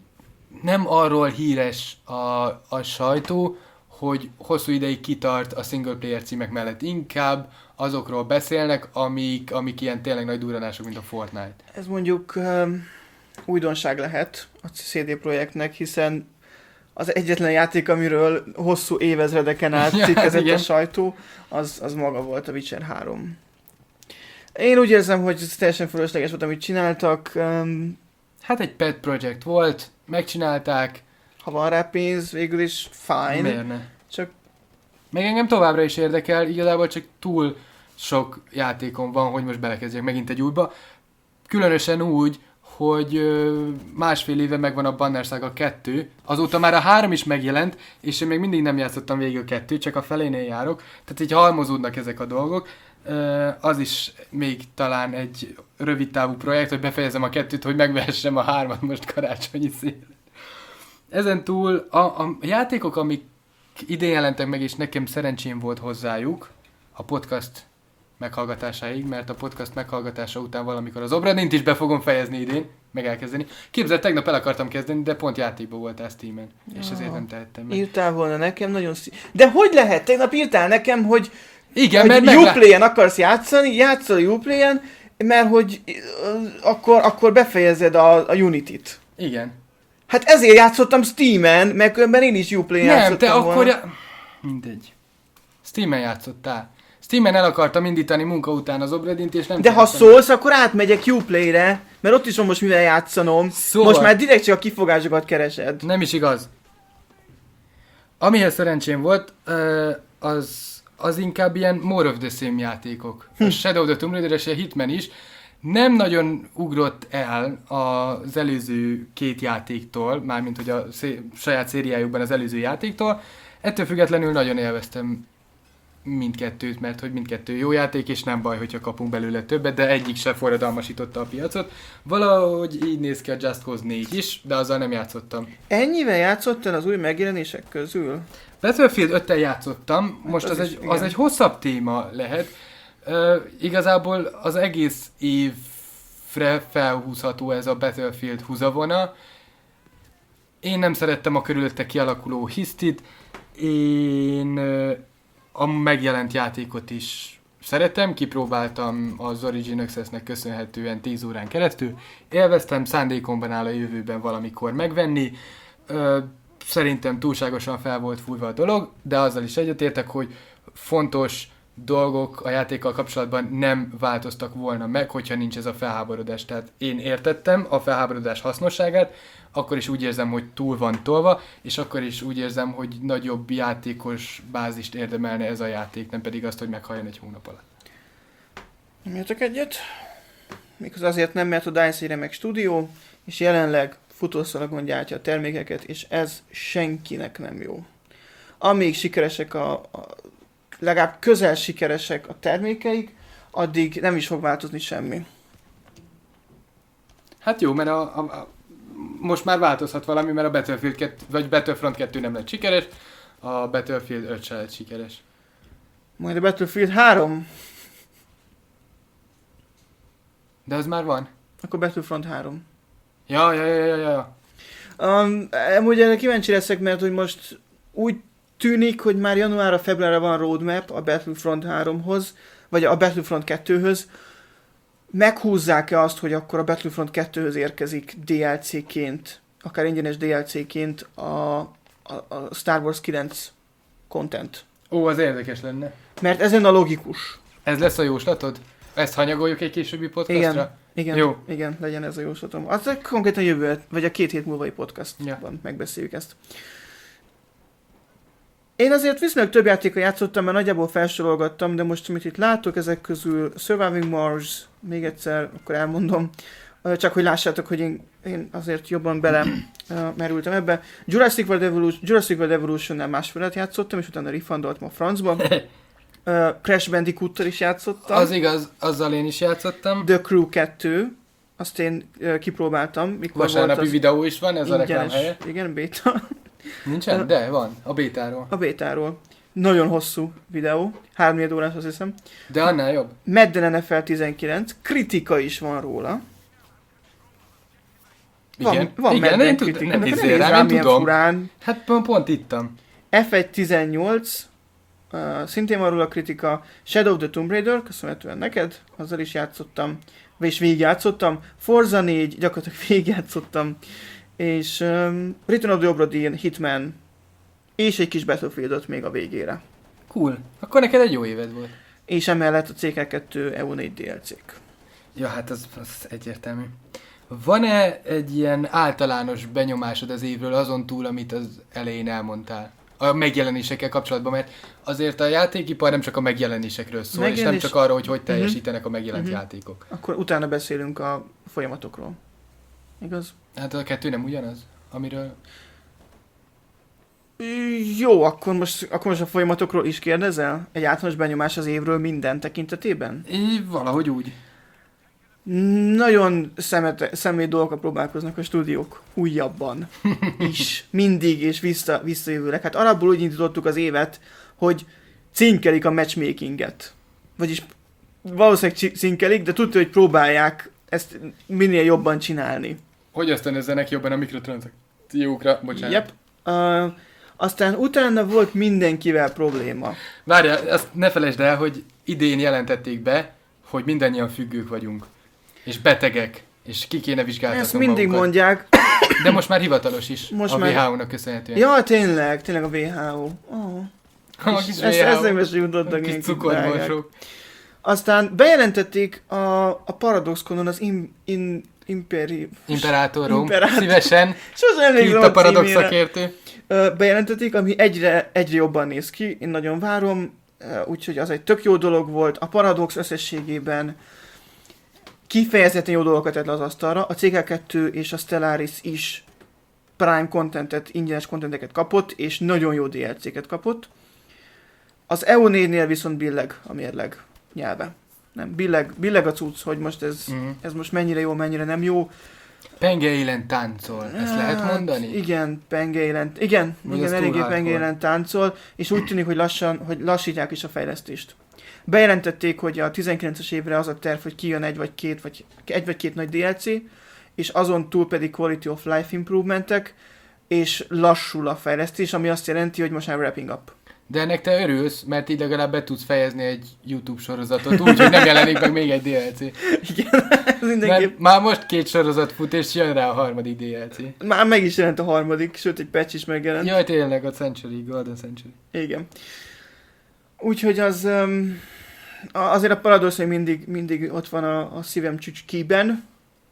nem arról híres a, a sajtó, hogy hosszú ideig kitart a single player címek mellett. Inkább azokról beszélnek, amik, amik ilyen tényleg nagy durranások, mint a Fortnite. Ez mondjuk um, újdonság lehet a cé dé Projektnek, hiszen az egyetlen játék, amiről hosszú évezredeken át cikkezett ja, a sajtó, az, az maga volt a Witcher három. Én úgy érzem, hogy ez teljesen fölösleges volt, amit csináltak. Um, hát egy pet project volt, megcsinálták. Ha van rá pénz, végül is fine. Miért ne? Csak... Meg engem továbbra is érdekel, igazából csak túl sok játékom van, hogy most belekezdjek megint egy újba. Különösen úgy, hogy másfél éve megvan a Banner Saga kettő, azóta már a három is megjelent, és én még mindig nem játszottam végig a kettő, csak a felénél járok, tehát így halmozódnak ezek a dolgok. Az is még talán egy rövid távú projekt, hogy befejezem a kettőt, hogy megvehessem a hármat most karácsonyi szél. Ezen túl a, a játékok, amik idén jelentek meg, és nekem szerencsém volt hozzájuk a podcast meghallgatásáig, mert a podcast meghallgatása után valamikor az Obradint is be fogom fejezni idén, meg elkezdeni. Képzeld, tegnap el akartam kezdeni, de pont játékban voltál Steamen, ja, és ezért nem tehettem meg. Írtál volna nekem, nagyon szí... De hogy lehet? Tegnap írtál nekem, hogy, igen, hogy mert Uplay-en akarsz játszani, játszol Uplay-en, mert hogy uh, akkor, akkor befejezed a, a Unity-t. Igen. Hát ezért játszottam Steamen, mert különben én is Uplay-en nem, játszottam te volna. akkor... Já... Mindegy. Steamen játszottál. Steamen el akartam indítani munka után az Obradint, és nem... De ha szólsz, akkor átmegyek Uplay-re, mert ott is van most mivel játszanom. Szóval... Most már direkt csak a kifogásokat keresed. Nem is igaz. Amihez szerencsém volt, az, az inkább ilyen more of the same játékok. Hm. A Shadow of the Tomb Raider és a Hitman is nem nagyon ugrott el az előző két játéktól, mármint hogy a szé- saját szériájukban az előző játéktól. Ettől függetlenül nagyon élveztem mindkettőt, mert hogy mindkettő jó játék, és nem baj, hogyha kapunk belőle többet, de egyik se forradalmasította a piacot. Valahogy így néz ki a Just Cause négy is, de azzal nem játszottam. Ennyivel játszottál az új megjelenések közül? Battlefield öttel játszottam, most hát az, az, is, egy, az egy hosszabb téma lehet. Uh, igazából az egész évre felhúzható ez a Battlefield húzavona. Én nem szerettem a körülötte kialakuló hisztit, én uh, a megjelent játékot is szeretem, kipróbáltam az Origin Access-nek köszönhetően tíz órán keresztül, élveztem, szándékomban áll a jövőben valamikor megvenni, uh, szerintem túlságosan fel volt fújva a dolog, de azzal is egyetértek, hogy fontos dolgok a játékkal kapcsolatban nem változtak volna meg, hogyha nincs ez a felháborodás. Tehát én értettem a felháborodás hasznosságát, akkor is úgy érzem, hogy túl van tolva, és akkor is úgy érzem, hogy nagyobb játékos bázist érdemelne ez a játék, nem pedig azt, hogy meghalljon egy hónap alatt. Nem értek egyet. Mikor azért nem, mert a DICE egy remek stúdió, és jelenleg futószalagon gyártja a termékeket, és ez senkinek nem jó. Amíg sikeresek a, a legalább közel sikeresek a termékeik, addig nem is fog változni semmi. Hát jó, mert a, a, a, most már változhat valami, mert a Battlefield kettő, vagy Battlefront kettő nem lett sikeres, a Battlefield öt se lett sikeres. Majd a Battlefield három. De az már van. Akkor Battlefront három. Ja, ja, ja, ja, ja. Um, amúgy erre kíváncsi leszek, mert hogy most úgy tűnik, hogy már januárra, februárra van roadmap a Battlefront háromhoz, vagy a Battlefront kettőhöz. Meghúzzák-e azt, hogy akkor a Battlefront kettőhöz érkezik dé el cé-ként, akár ingyenes dé el cé-ként a, a, a Star Wars kilenc content? Ó, az érdekes lenne. Mert ezen a logikus. Ez lesz a jóslatod? Ezt hanyagoljuk egy későbbi podcastra? Igen, igen, jó. Igen, legyen ez a jóslatom. Az konkrétan jövő, vagy a két hét múlvai podcastban ja. megbeszéljük ezt. Én azért viszonylag több játékkal játszottam, mert nagyjából felsorolgattam, de most, amit itt látok, ezek közül Surviving Mars, még egyszer, akkor elmondom, csak hogy lássátok, hogy én, én azért jobban bele uh, merültem ebbe. Jurassic World Evolution, Jurassic World Evolution-nál másfelet játszottam, és utána refundoltam a francba. Uh, Crash Bandicoot-tal is játszottam. Az igaz, azzal én is játszottam. The Crew kettő, azt én uh, kipróbáltam. Mikor Vasárnapi volt az videó is van, ez ingyenes, a reklám helye. Igen, beta. Nincsen? De van, a bétáról. A bétáról. Nagyon hosszú videó, három órás azt hiszem. De annál jobb. Madden en ef el tizenkilenc, kritika is van róla. Van, igen, van igen, Madden én kritika. tud, nem nézzél rám, én tudom. Furán. Hát pont, pont ittam. ef egy tizennyolc, uh, szintén van róla kritika. Shadow of the Tomb Raider, köszönhetően neked, azzal is játszottam. És végigjátszottam. Forza négy, gyakorlatilag végigjátszottam. És um, Return of the Obra Dinn, Hitman, és egy kis Battlefieldot még a végére. Cool. Akkor neked egy jó éved volt. És emellett a cé ká kettő é u négy dé el cé-k. Ja, hát az, az egyértelmű. Van-e egy ilyen általános benyomásod az évről azon túl, amit az elején elmondtál? A megjelenésekkel kapcsolatban, mert azért a játékipar nem csak a megjelenésekről szól, Megjelenés... és nem csak arról, hogy hogy teljesítenek uh-huh. a megjelent uh-huh. játékok. Akkor utána beszélünk a folyamatokról. Igaz? Hát a kettő nem ugyanaz, amiről... Jó, akkor most, akkor most a folyamatokról is kérdezel? Egy általános benyomás az évről minden tekintetében? Így, valahogy úgy. Nagyon szemete, szemét dolgokat próbálkoznak a stúdiók újabban is. Mindig és vissza, visszajövőleg. Hát alapból úgy indítottuk az évet, hogy cinkelik a matchmakinget. Vagyis valószínűleg cinkelik, de tudja, hogy próbálják ezt minél jobban csinálni. Hogy ösztönözzenek jobban a mikrotranszakciókra? Bocsánat. Yep. Uh, aztán utána volt mindenkivel probléma. Várjál, azt ne felejtsd el, hogy idén jelentették be, hogy mindannyian függők vagyunk. És betegek. És ki kéne vizsgáltatni ezt mindig magukat. Mondják. De most már hivatalos is. Most a már... vé há ó-nak köszönhetően. Ja, tényleg. Tényleg a vé há ó. Oh. A kis ezt eszembe se jutottak kis cukorborsók. Aztán bejelentették a, a Paradoxconon az in, in, imperi... Imperátorum. Imperátor. Szívesen. Sosem Ki itt a Paradox szakértő. Bejelentették, ami egyre, egyre jobban néz ki. Én nagyon várom. Úgyhogy az egy tök jó dolog volt. A Paradox összességében kifejezetten jó dolgokat tett le az asztalra. A cé ká kettő és a Stellaris is Prime contentet, ingyenes contenteket kapott, és nagyon jó dé el cé-ket kapott. Az E U négynél viszont billeg a mérleg nyelve. Nem, billeg, billeg a cucc, hogy most ez, mm. ez most mennyire jó, mennyire nem jó. Pengeilen táncol, ezt hát, lehet mondani? Igen, Pengeilen, igen, igen eléggé Pengeilen táncol, és úgy tűnik, hogy lassan, hogy lassítják is a fejlesztést. Bejelentették, hogy a tizenkilences évre az a terv, hogy kijön egy vagy két, vagy egy vagy két nagy dé el cé, és azon túl pedig quality of life improvementek, és lassul a fejlesztés, ami azt jelenti, hogy most már wrapping up. De ennek te örülsz, mert így legalább be tudsz fejezni egy YouTube sorozatot, úgy, hogy nem jelenik meg még egy dé el cé. Igen, mindenképp. Már most két sorozat fut, és jön rá a harmadik dé el cé. Már meg is jelent a harmadik, sőt egy patch is megjelent. Jaj, tényleg a Century, Golden Century. Igen. Úgyhogy az... Um, azért a Paradox még mindig, mindig ott van a, a szívem csücskében.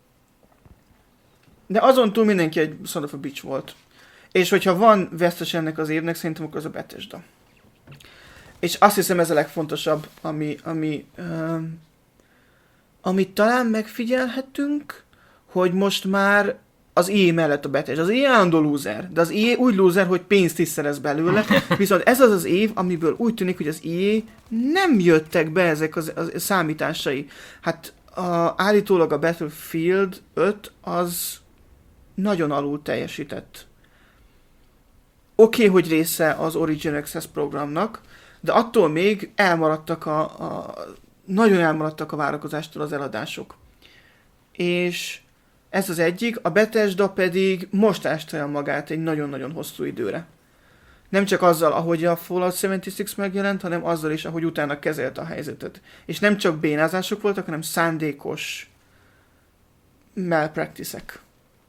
De azon túl mindenki egy son of a bitch volt. És hogyha van vesztes ennek az évnek, szerintem akkor az a Bethesda. És azt hiszem ez a legfontosabb, ami, ami, um, amit talán megfigyelhetünk, hogy most már az é á mellett a Bethesda. Az é á állandó loser, de az é á úgy loser, hogy pénzt is szerez belőle, viszont ez az az év, amiből úgy tűnik, hogy az é á nem jöttek be ezek az, az számításai. Hát a, állítólag a Battlefield öt az nagyon alul teljesített. Oké, okay, hogy része az Origin Access programnak, de attól még elmaradtak a, a nagyon elmaradtak a várakozástól az eladások. És ez az egyik, a Bethesda pedig most ástolja magát egy nagyon-nagyon hosszú időre. Nem csak azzal, ahogy a Fallout hetvenhat megjelent, hanem azzal is, ahogy utána kezelte a helyzetet. És nem csak bénázások voltak, hanem szándékos malpractice-ek.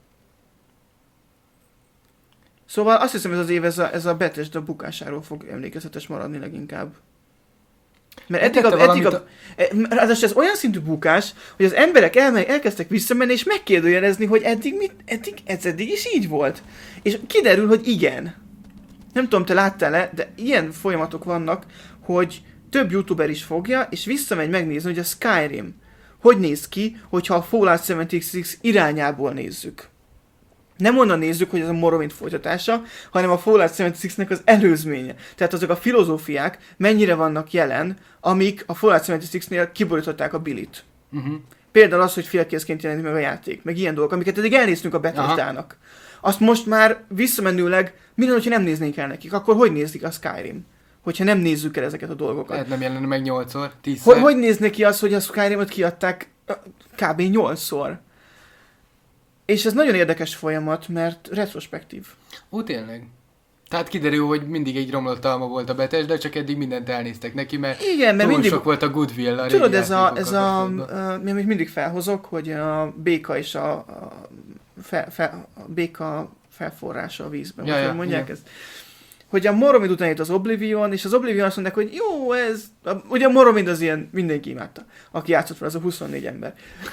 Szóval azt hiszem, ez az év ez a, ez a Bethesda bukásáról fog emlékezetes maradni leginkább. Mert eddig a, eddig a, a... ez olyan szintű bukás, hogy az emberek elme, elkezdtek visszamenni és megkérdőjelezni, hogy eddig, mit, eddig, ez eddig is így volt. És kiderül, hogy igen. Nem tudom, te láttál-e, de ilyen folyamatok vannak, hogy több youtuber is fogja, és visszamegy megnézni, hogy a Skyrim hogy néz ki, hogyha a Fallout hetvenhat irányából nézzük. Nem onnan nézzük, hogy ez a Morrowind folytatása, hanem a Fallout hetvenhatnak az előzménye. Tehát azok a filozófiák mennyire vannak jelen, amik a Fallout hetvenhatnél kiborították a bilit. Uh-huh. Például az, hogy félkészként jelenik meg a játék, meg ilyen dolgok, amiket eddig elnéztünk a Bethesdának. Azt most már visszamenőleg, minden, hogyha nem néznénk el nekik, akkor hogy nézik a Skyrim? Hogyha nem nézzük el ezeket a dolgokat. Lehet nem jelenne meg nyolcszor, tízszer. Hogy, hogy néz neki az, hogy a Skyrimot kiadták kb. nyolcszor? És ez nagyon érdekes folyamat, mert retrospektív. Ó, tényleg. Tehát kiderül, hogy mindig egy romlott alma volt a Bethesda, de csak eddig mindent elnéztek neki, mert, igen, mert túl mindig sok volt a goodwill. A tudod, ez a, ez a, a, amit mindig felhozok, hogy a béka és a, a, fe, fe, a béka felforrása a vízben. Ja, ja, mondják igen. Ezt? Hogy a Morrowind után jött az Oblivion, és az Oblivion azt mondták, hogy jó, ez... A, ugye a Morrowind az ilyen, mindenki imádta, aki játszott fel, az a huszonnégy ember.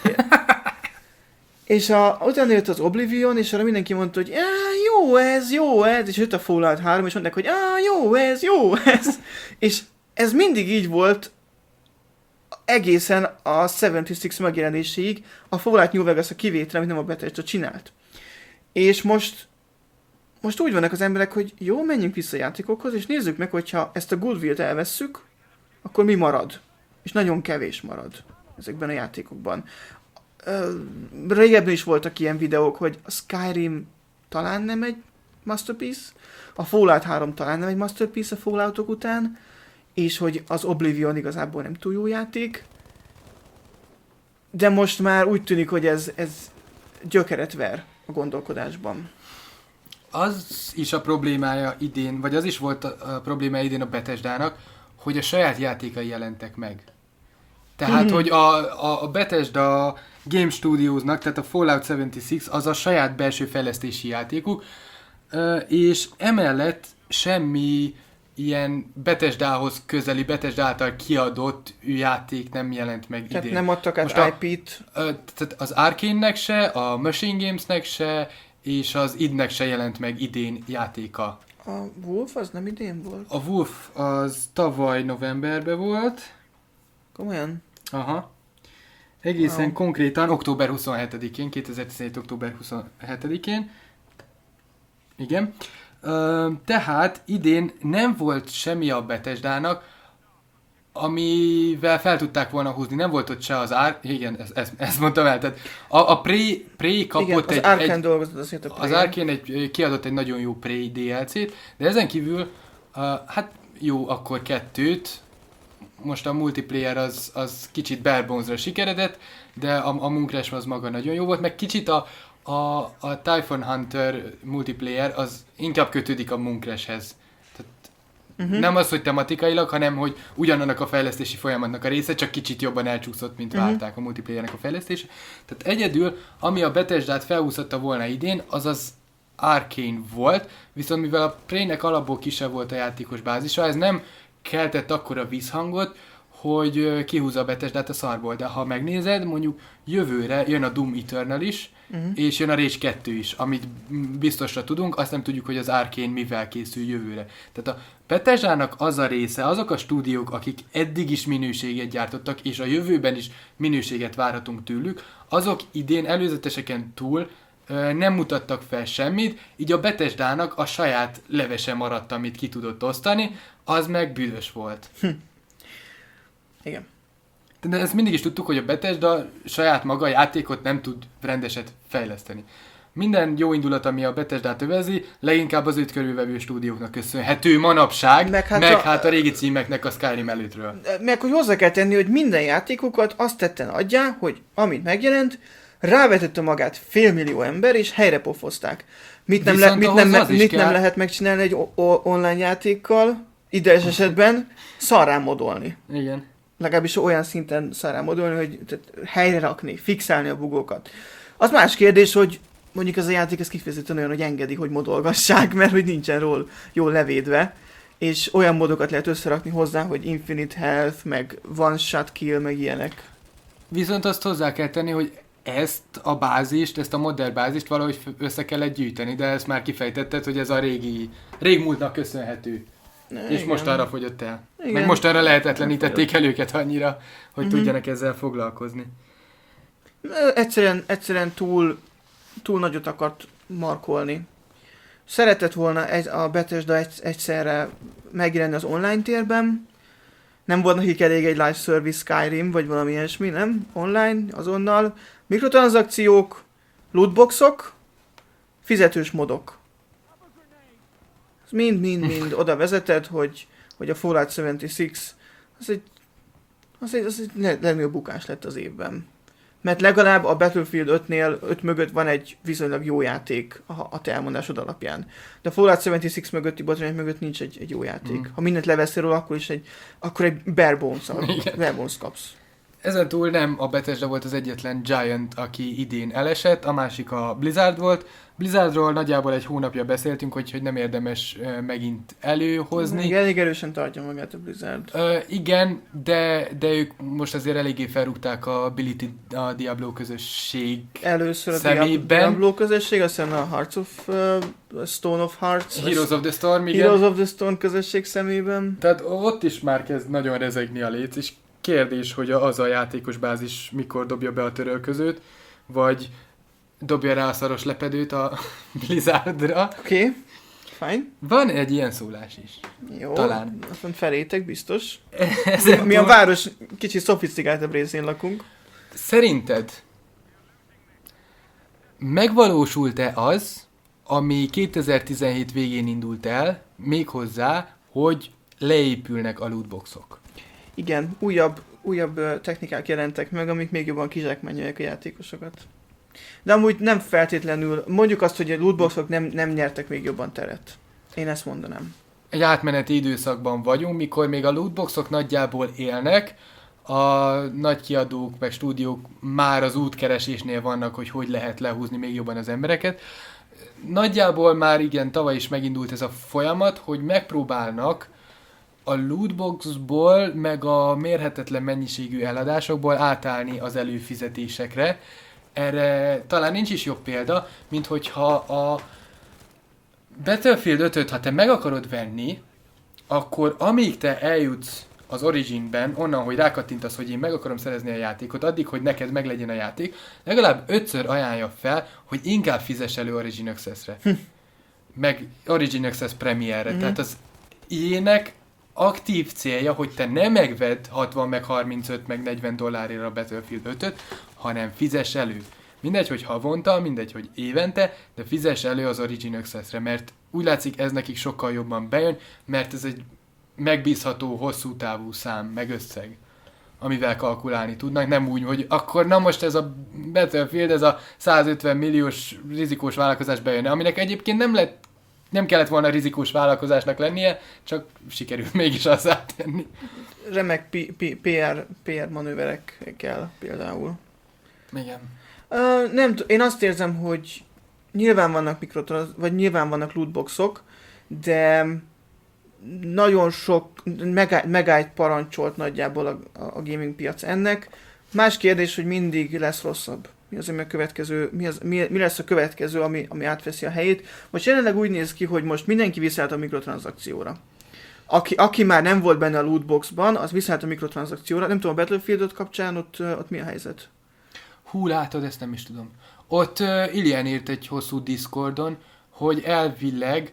És a, utána jött az Oblivion, és arra mindenki mondta, hogy jó ez, jó ez, és jött a Fallout három, és mondták, hogy jó ez, jó ez. És ez mindig így volt egészen a hetvenhat megjelenéséig, a Fallout New Vegas a kivétel, amit nem a Bethesda csinált. És most, most úgy vannak az emberek, hogy jó, menjünk vissza a játékokhoz, és nézzük meg, hogyha ezt a Goodwill-t elvesszük, akkor mi marad? És nagyon kevés marad ezekben a játékokban. Uh, régebben is voltak ilyen videók, hogy a Skyrim talán nem egy masterpiece, a Fallout három talán nem egy masterpiece a Falloutok után, és hogy az Oblivion igazából nem túl jó játék, de most már úgy tűnik, hogy ez, ez gyökeret ver a gondolkodásban. Az is a problémája idén, vagy az is volt a, a problémája idén a Bethesdának, hogy a saját játékai jelentek meg. Tehát, mm-hmm. hogy a, a, a Bethesda Game Studiosnak, tehát a Fallout hetvenhat az a saját belső fejlesztési játékuk, és emellett semmi ilyen Bethesdához közeli, Bethesda által kiadott játék nem jelent meg tehát idén. Nem adtak át i pét? A, tehát az Arkane-nek se, a Machine Games-nek se, és az idnek se jelent meg idén játéka. A Wolf az nem idén volt? A Wolf az tavaly novemberben volt. Komolyan? Aha. Egészen wow. konkrétan október huszonhetedikén, kétezer-tizenhét október huszonhetedikén. Igen. Ö, tehát idén nem volt semmi a Bethesdának, amivel fel tudták volna húzni. Nem volt ott se az ár... Igen, ezt, ezt, ezt mondtam el. Tehát a, a Prey, Prey kapott igen, egy... az Arkane egy dolgozott azért a Prey. Az Arkane egy, kiadott egy nagyon jó Prey dé el cét, de ezen kívül, uh, hát jó, akkor kettőt. Most a multiplayer az, az kicsit bare bonesra sikeredett, de a, a Mooncrash az maga nagyon jó volt, meg kicsit a, a, a Typhon Hunter multiplayer az inkább kötődik a Mooncrashhez. Uh-huh. Nem az, hogy tematikailag, hanem hogy ugyanannak a fejlesztési folyamatnak a része, csak kicsit jobban elcsúszott, mint uh-huh. várták a multiplayernek a fejlesztése. Tehát egyedül, ami a Bethesdát felhúzhatta volna idén, az az Arkane volt, viszont mivel a Prey-nek alapból kisebb volt a játékos bázisa, ez nem keltett akkora visszhangot, hogy kihúzza a Bethesdát a szarból. De ha megnézed, mondjuk jövőre jön a Doom Eternal is, uh-huh. és jön a Rage kettő is, amit biztosra tudunk, azt nem tudjuk, hogy az Arkane mivel készül jövőre. Tehát a Bethesdának az a része, azok a stúdiók, akik eddig is minőséget gyártottak, és a jövőben is minőséget várhatunk tőlük, azok idén előzeteseken túl ö, nem mutattak fel semmit, így a Bethesdának a saját levese maradt, amit ki tudott osztani, az meg büdös volt. Hm. Igen. De ezt mindig is tudtuk, hogy a Bethesda saját maga a játékot nem tud rendeset fejleszteni. Minden jó indulat, ami a Bethesdát övezi, leginkább az őt körülvevő stúdióknak köszönhető manapság, meg hát, meg a, hát a régi címeknek a Skyrim előttről. Meg hogy hozzá kell tenni, hogy minden játékokat azt tetten adják, hogy amit megjelent, rávetette magát félmillió ember, és helyre pofozták. Mit nem, le, mit nem, me, mit nem lehet megcsinálni egy o- o- online játékkal, ideális esetben szarrámodolni. Igen. Legalábbis olyan szinten szarrámodolni, hogy tehát helyre rakni, fixálni a bugokat. Az más kérdés, hogy mondjuk ez a játék ez kifejezetten olyan, hogy engedi, hogy modolgassák, mert hogy nincsen ról jól levédve, és olyan modokat lehet összerakni hozzá, hogy infinite health, meg one shot kill, meg ilyenek. Viszont azt hozzá kell tenni, hogy ezt a bázist, ezt a modern bázist valahogy össze kellett gyűjteni, de ezt már kifejtetted, hogy ez a régi, régmúltnak köszönhető. Ne, és igen. Most arra fogyott el. Igen. Meg most arra lehetetlenítették el őket annyira, hogy uh-huh. tudjanak ezzel foglalkozni. Egyszerűen, egyszerűen túl, túl nagyot akart markolni. Szeretett volna egy, a Bethesda egy, egyszerre megjelenni az online térben. Nem volt nekik elég egy live service Skyrim, vagy valami ilyesmi, nem? Online, azonnal. Mikrotranszakciók, lootboxok, fizetős modok. Mind-mind-mind oda vezetett, hogy, hogy a Fallout hetvenhat az egy, az egy, az egy legnagyobb bukás lett az évben. Mert legalább a Battlefield ötnél, öt mögött van egy viszonylag jó játék a, a te elmondásod alapján. De a Fallout hetvenhat mögötti botrányok mögött nincs egy, egy jó játék. Mm. Ha mindent leveszél róla, akkor is egy, akkor egy bare bones, bare bones kapsz. Ezen túl nem a Bethesda volt az egyetlen Giant, aki idén elesett, a másik a Blizzard volt. Blizzardról nagyjából egy hónapja beszéltünk, hogy, hogy nem érdemes uh, megint előhozni. Igen, elég erősen tartja magát a Blizzard. Uh, igen, de, de ők most azért eléggé felrúgták a Ability, a Diablo közösség Először a szemében. Diablo közösség, aztán a Hearts of uh, Stone of Hearts. Heroes of the Storm, igen. Heroes of the Storm közösség szemében. Tehát ott is már kezd nagyon rezegni a léc, és kérdés, hogy az a játékos bázis mikor dobja be a törölközőt, vagy dobja rá a szaros lepedőt a Blizzardra. Oké, okay. Fine. Van egy ilyen szólás is. Jó, talán. Aztán felétek, biztos. Mi, mi a város kicsit szofisztikáltabb részén lakunk. Szerinted megvalósult-e az, ami kétezer-tizenhét végén indult el, méghozzá, hogy leépülnek a lootboxok? Igen, újabb, újabb technikák jelentek meg, amik még jobban kizsákmányolják a játékosokat. De amúgy nem feltétlenül, mondjuk azt, hogy a lootboxok nem, nem nyertek még jobban teret. Én ezt mondanám. Egy átmeneti időszakban vagyunk, mikor még a lootboxok nagyjából élnek, a nagy kiadók meg stúdiók már az útkeresésnél vannak, hogy hogy lehet lehúzni még jobban az embereket. Nagyjából már igen, tavaly is megindult ez a folyamat, hogy megpróbálnak a lootboxból, meg a mérhetetlen mennyiségű eladásokból átállni az előfizetésekre. Erre talán nincs is jobb példa, mint hogyha a Battlefield ötöt, ha te meg akarod venni, akkor amíg te eljutsz az Originben, onnan, hogy rákattintasz, hogy én meg akarom szerezni a játékot, addig, hogy neked meglegyen a játék, legalább ötször ajánlja fel, hogy inkább fizess elő Origin Access-re. Hm. meg Origin Access Premiere-re. Mm-hmm. Tehát az ilyenek aktív célja, hogy te ne megvedd hatvan, meg harmincöt, meg negyven dollárért a Battlefield ötöt, hanem fizess elő. Mindegy, hogy havonta, mindegy, hogy évente, de fizess elő az Origin Access-re, mert úgy látszik, ez nekik sokkal jobban bejön, mert ez egy megbízható, hosszú távú szám, meg összeg, amivel kalkulálni tudnak, nem úgy, hogy akkor na most ez a Battlefield, ez a százötven milliós rizikós vállalkozás bejönne, aminek egyébként nem lett, nem kellett volna rizikós vállalkozásnak lennie, csak sikerült mégis azzá tenni. Remek P- P- PR, pé er manőverekkel például. Igen. Uh, nem t- én azt érzem, hogy nyilván vannak mikrotrans, vagy nyilván vannak lootboxok, de nagyon sok megállt parancsolt nagyjából a, a gaming piac ennek. Más kérdés, hogy mindig lesz rosszabb. Mi az, ami a következő, mi, az, mi, mi lesz a következő, ami, ami átveszi a helyét. Most jelenleg úgy néz ki, hogy most mindenki visszaállt a mikrotranszakcióra. Aki, aki már nem volt benne a lootboxban, az visszaállt a mikrotranszakcióra. Nem tudom, a Battlefield kapcsán ott, ott mi a helyzet? Hú, látod, ezt nem is tudom. Ott uh, Ilian írt egy hosszú Discordon, hogy elvileg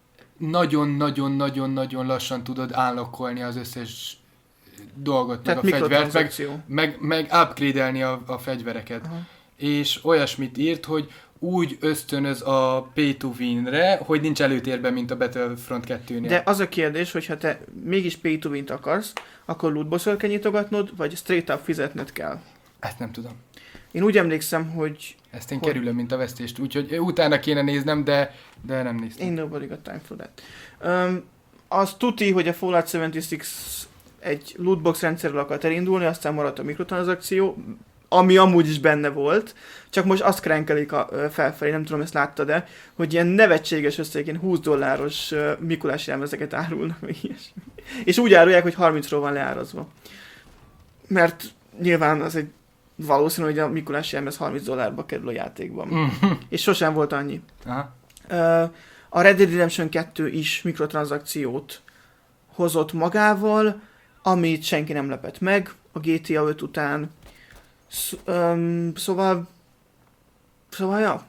nagyon-nagyon-nagyon-nagyon lassan tudod állokkolni az összes dolgot, tehát meg a fegyvert, meg, meg, meg upgrade-elni a, a fegyvereket. Aha. És olyasmit írt, hogy úgy ösztönöz a pay to win-re, hogy nincs előtérben, mint a Battlefront kettőnél. De az a kérdés, hogy ha te mégis pay to win-t akarsz, akkor lootboxot kell nyitogatnod, vagy straight up fizetned kell? Ezt nem tudom. Én úgy emlékszem, hogy... Ezt én hogy... kerülöm, mint a vesztést, úgyhogy utána kéne néznem, de, de nem néztem. Én nobody got time for that. Um, az tuti, hogy a Fallout hetvenhat egy lootbox rendszerrel akart elindulni, aztán maradt a mikrotranszakció, ami amúgy is benne volt, csak most azt kránkelik a, uh, felfelé, nem tudom, ezt láttad-e, hogy ilyen nevetséges összegén húsz dolláros uh, Mikulás jelmezeket árulnak, meg ilyesmi. És úgy árulják, hogy harmincról van leárazva. Mert nyilván az egy valószínű, hogy a Mikulás jelmez harminc dollárba kerül a játékban. Mm. És sosem volt annyi. Aha. Uh, a Red Dead Redemption kettő is mikrotranszakciót hozott magával, amit senki nem lepett meg a gé té á öt után. Sz- um, szóval... Szóval, ja.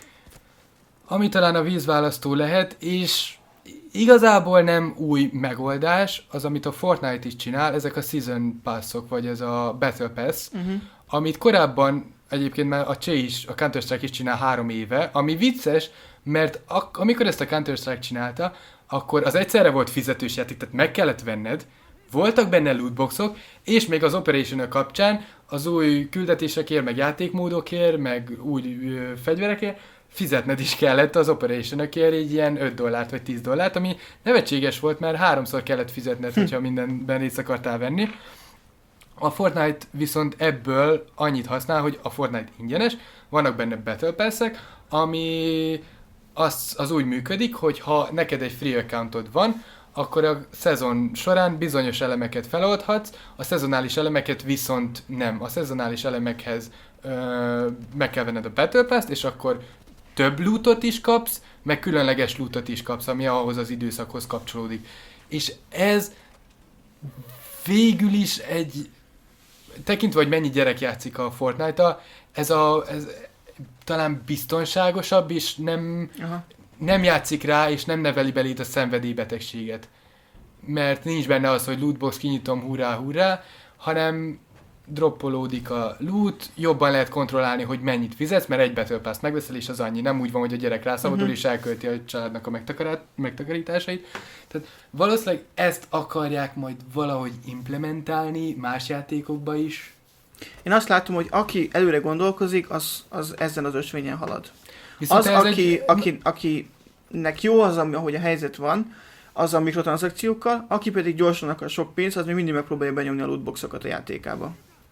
Ami talán a vízválasztó lehet, és igazából nem új megoldás, az, amit a Fortnite is csinál, ezek a Season Pass-ok, vagy ez a Battle Pass, uh-huh. amit korábban egyébként már a Csé is, a Counter-Strike is csinál három éve, ami vicces, mert ak- amikor ezt a Counter-Strike csinálta, akkor az egyszerre volt fizetős játék, tehát meg kellett venned, voltak benne lootboxok, és még az Operation kapcsán az új küldetésekért, meg játékmódokért, meg új ö, fegyverekért fizetned is kellett az Operation-ökért így ilyen öt dollárt vagy tíz dollárt, ami nevetséges volt, mert háromszor kellett fizetned, hm. hogyha mindenben részt akartál venni. A Fortnite viszont ebből annyit használ, hogy a Fortnite ingyenes, vannak benne Battle Pass-ek, ami az, az úgy működik, hogy ha neked egy free accountod van, akkor a szezon során bizonyos elemeket feloldhatsz, a szezonális elemeket viszont nem. A szezonális elemekhez ö, meg kell venned a Battle Pass-t, és akkor több lootot is kapsz, meg különleges lootot is kapsz, ami ahhoz az időszakhoz kapcsolódik. És ez végül is egy, tekintve, hogy mennyi gyerek játszik a Fortnite-a, ez, a, ez talán biztonságosabb, és nem, nem játszik rá, és nem neveli belét a szenvedélybetegséget. Mert nincs benne az, hogy lootbox kinyitom, hurrá, hurrá, hanem droppolódik a loot, jobban lehet kontrollálni, hogy mennyit fizetsz, mert egy Battle Pass megveszel, és az annyi. Nem úgy van, hogy a gyerek rászabadul, uh-huh. és elkölti a családnak a megtakarításait. Tehát valószínűleg ezt akarják majd valahogy implementálni más játékokba is. Én azt látom, hogy aki előre gondolkozik, az, az ezen az ösvényen halad. Viszont az, aki, egy... aki, akinek jó az, ahogy a helyzet van, az a mikrotranszakciókkal, aki pedig gyorsan akar sok pénzt, az még mindig megpróbálja benyomni a lootboxokat a játékába.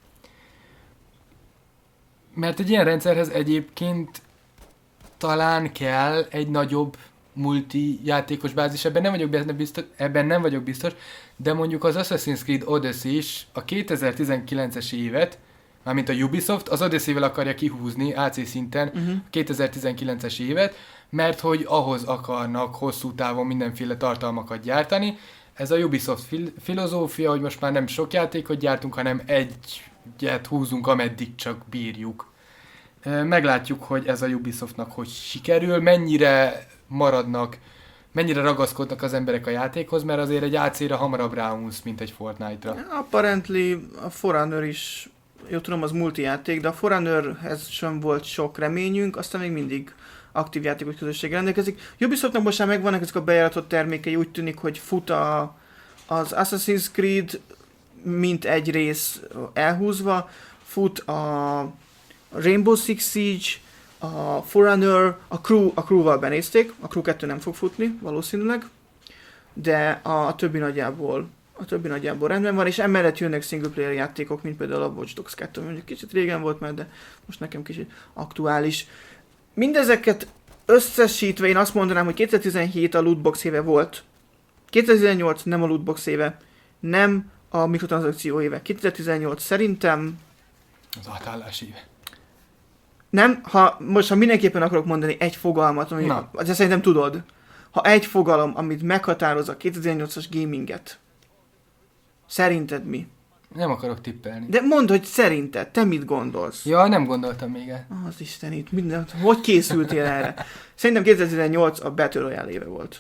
Mert egy ilyen rendszerhez egyébként talán kell egy nagyobb multi játékos bázis, ebben nem vagyok benne biztos, ebben nem vagyok biztos, de mondjuk az Assassin's Creed Odyssey is a kétezer-tizenkilences évet, mármint a Ubisoft, az Odyssey-vel akarja kihúzni á cé szinten uh-huh. kétezer-tizenkilences évet, mert hogy ahhoz akarnak hosszú távon mindenféle tartalmakat gyártani. Ez a Ubisoft fil- filozófia, hogy most már nem sok játékot gyártunk, hanem egyet húzunk, ameddig csak bírjuk. Meglátjuk, hogy ez a Ubisoftnak hogy sikerül, mennyire maradnak, mennyire ragaszkodnak az emberek a játékhoz, mert azért egy á cére hamarabb ráunsz, mint egy Fortnite-ra. Apparently a Forerunner is, jó tudom, az multijáték, de a Forerunnerhez sem volt sok reményünk, aztán még mindig aktív játékos közösség rendelkezik. Ubisoftnak most már megvannak ezek a bejáratott termékei, úgy tűnik, hogy fut a, az Assassin's Creed mint egy rész elhúzva, fut a Rainbow Six Siege, a Forerunner, a Crew, a Crew-val benézték, a Crew kettő nem fog futni valószínűleg, de a, a többi nagyjából a többi nagyjából rendben van, és emellett jönnek single player játékok, mint például a Watch Dogs kettő, mondjuk kicsit régen volt már, de most nekem kicsit aktuális. Mindezeket összesítve én azt mondanám, hogy kétezer-tizenhét a lootbox éve volt. kétezer-tizennyolc nem a lootbox éve, nem a mikrotranszakció éve. kétezer-tizennyolc szerintem... Az átállás éve. Nem, ha most ha mindenképpen akarok mondani egy fogalmat, ami, de szerintem tudod. Ha egy fogalom, amit meghatároz a kétezer-nyolcas gaminget, szerinted mi? Nem akarok tippelni. De mondd, hogy szerinted, te mit gondolsz? Ja, nem gondoltam még el. Az Istenit, minden, hogy készültél erre? Szerintem kétezer-tizennyolc a Battle Royale éve volt.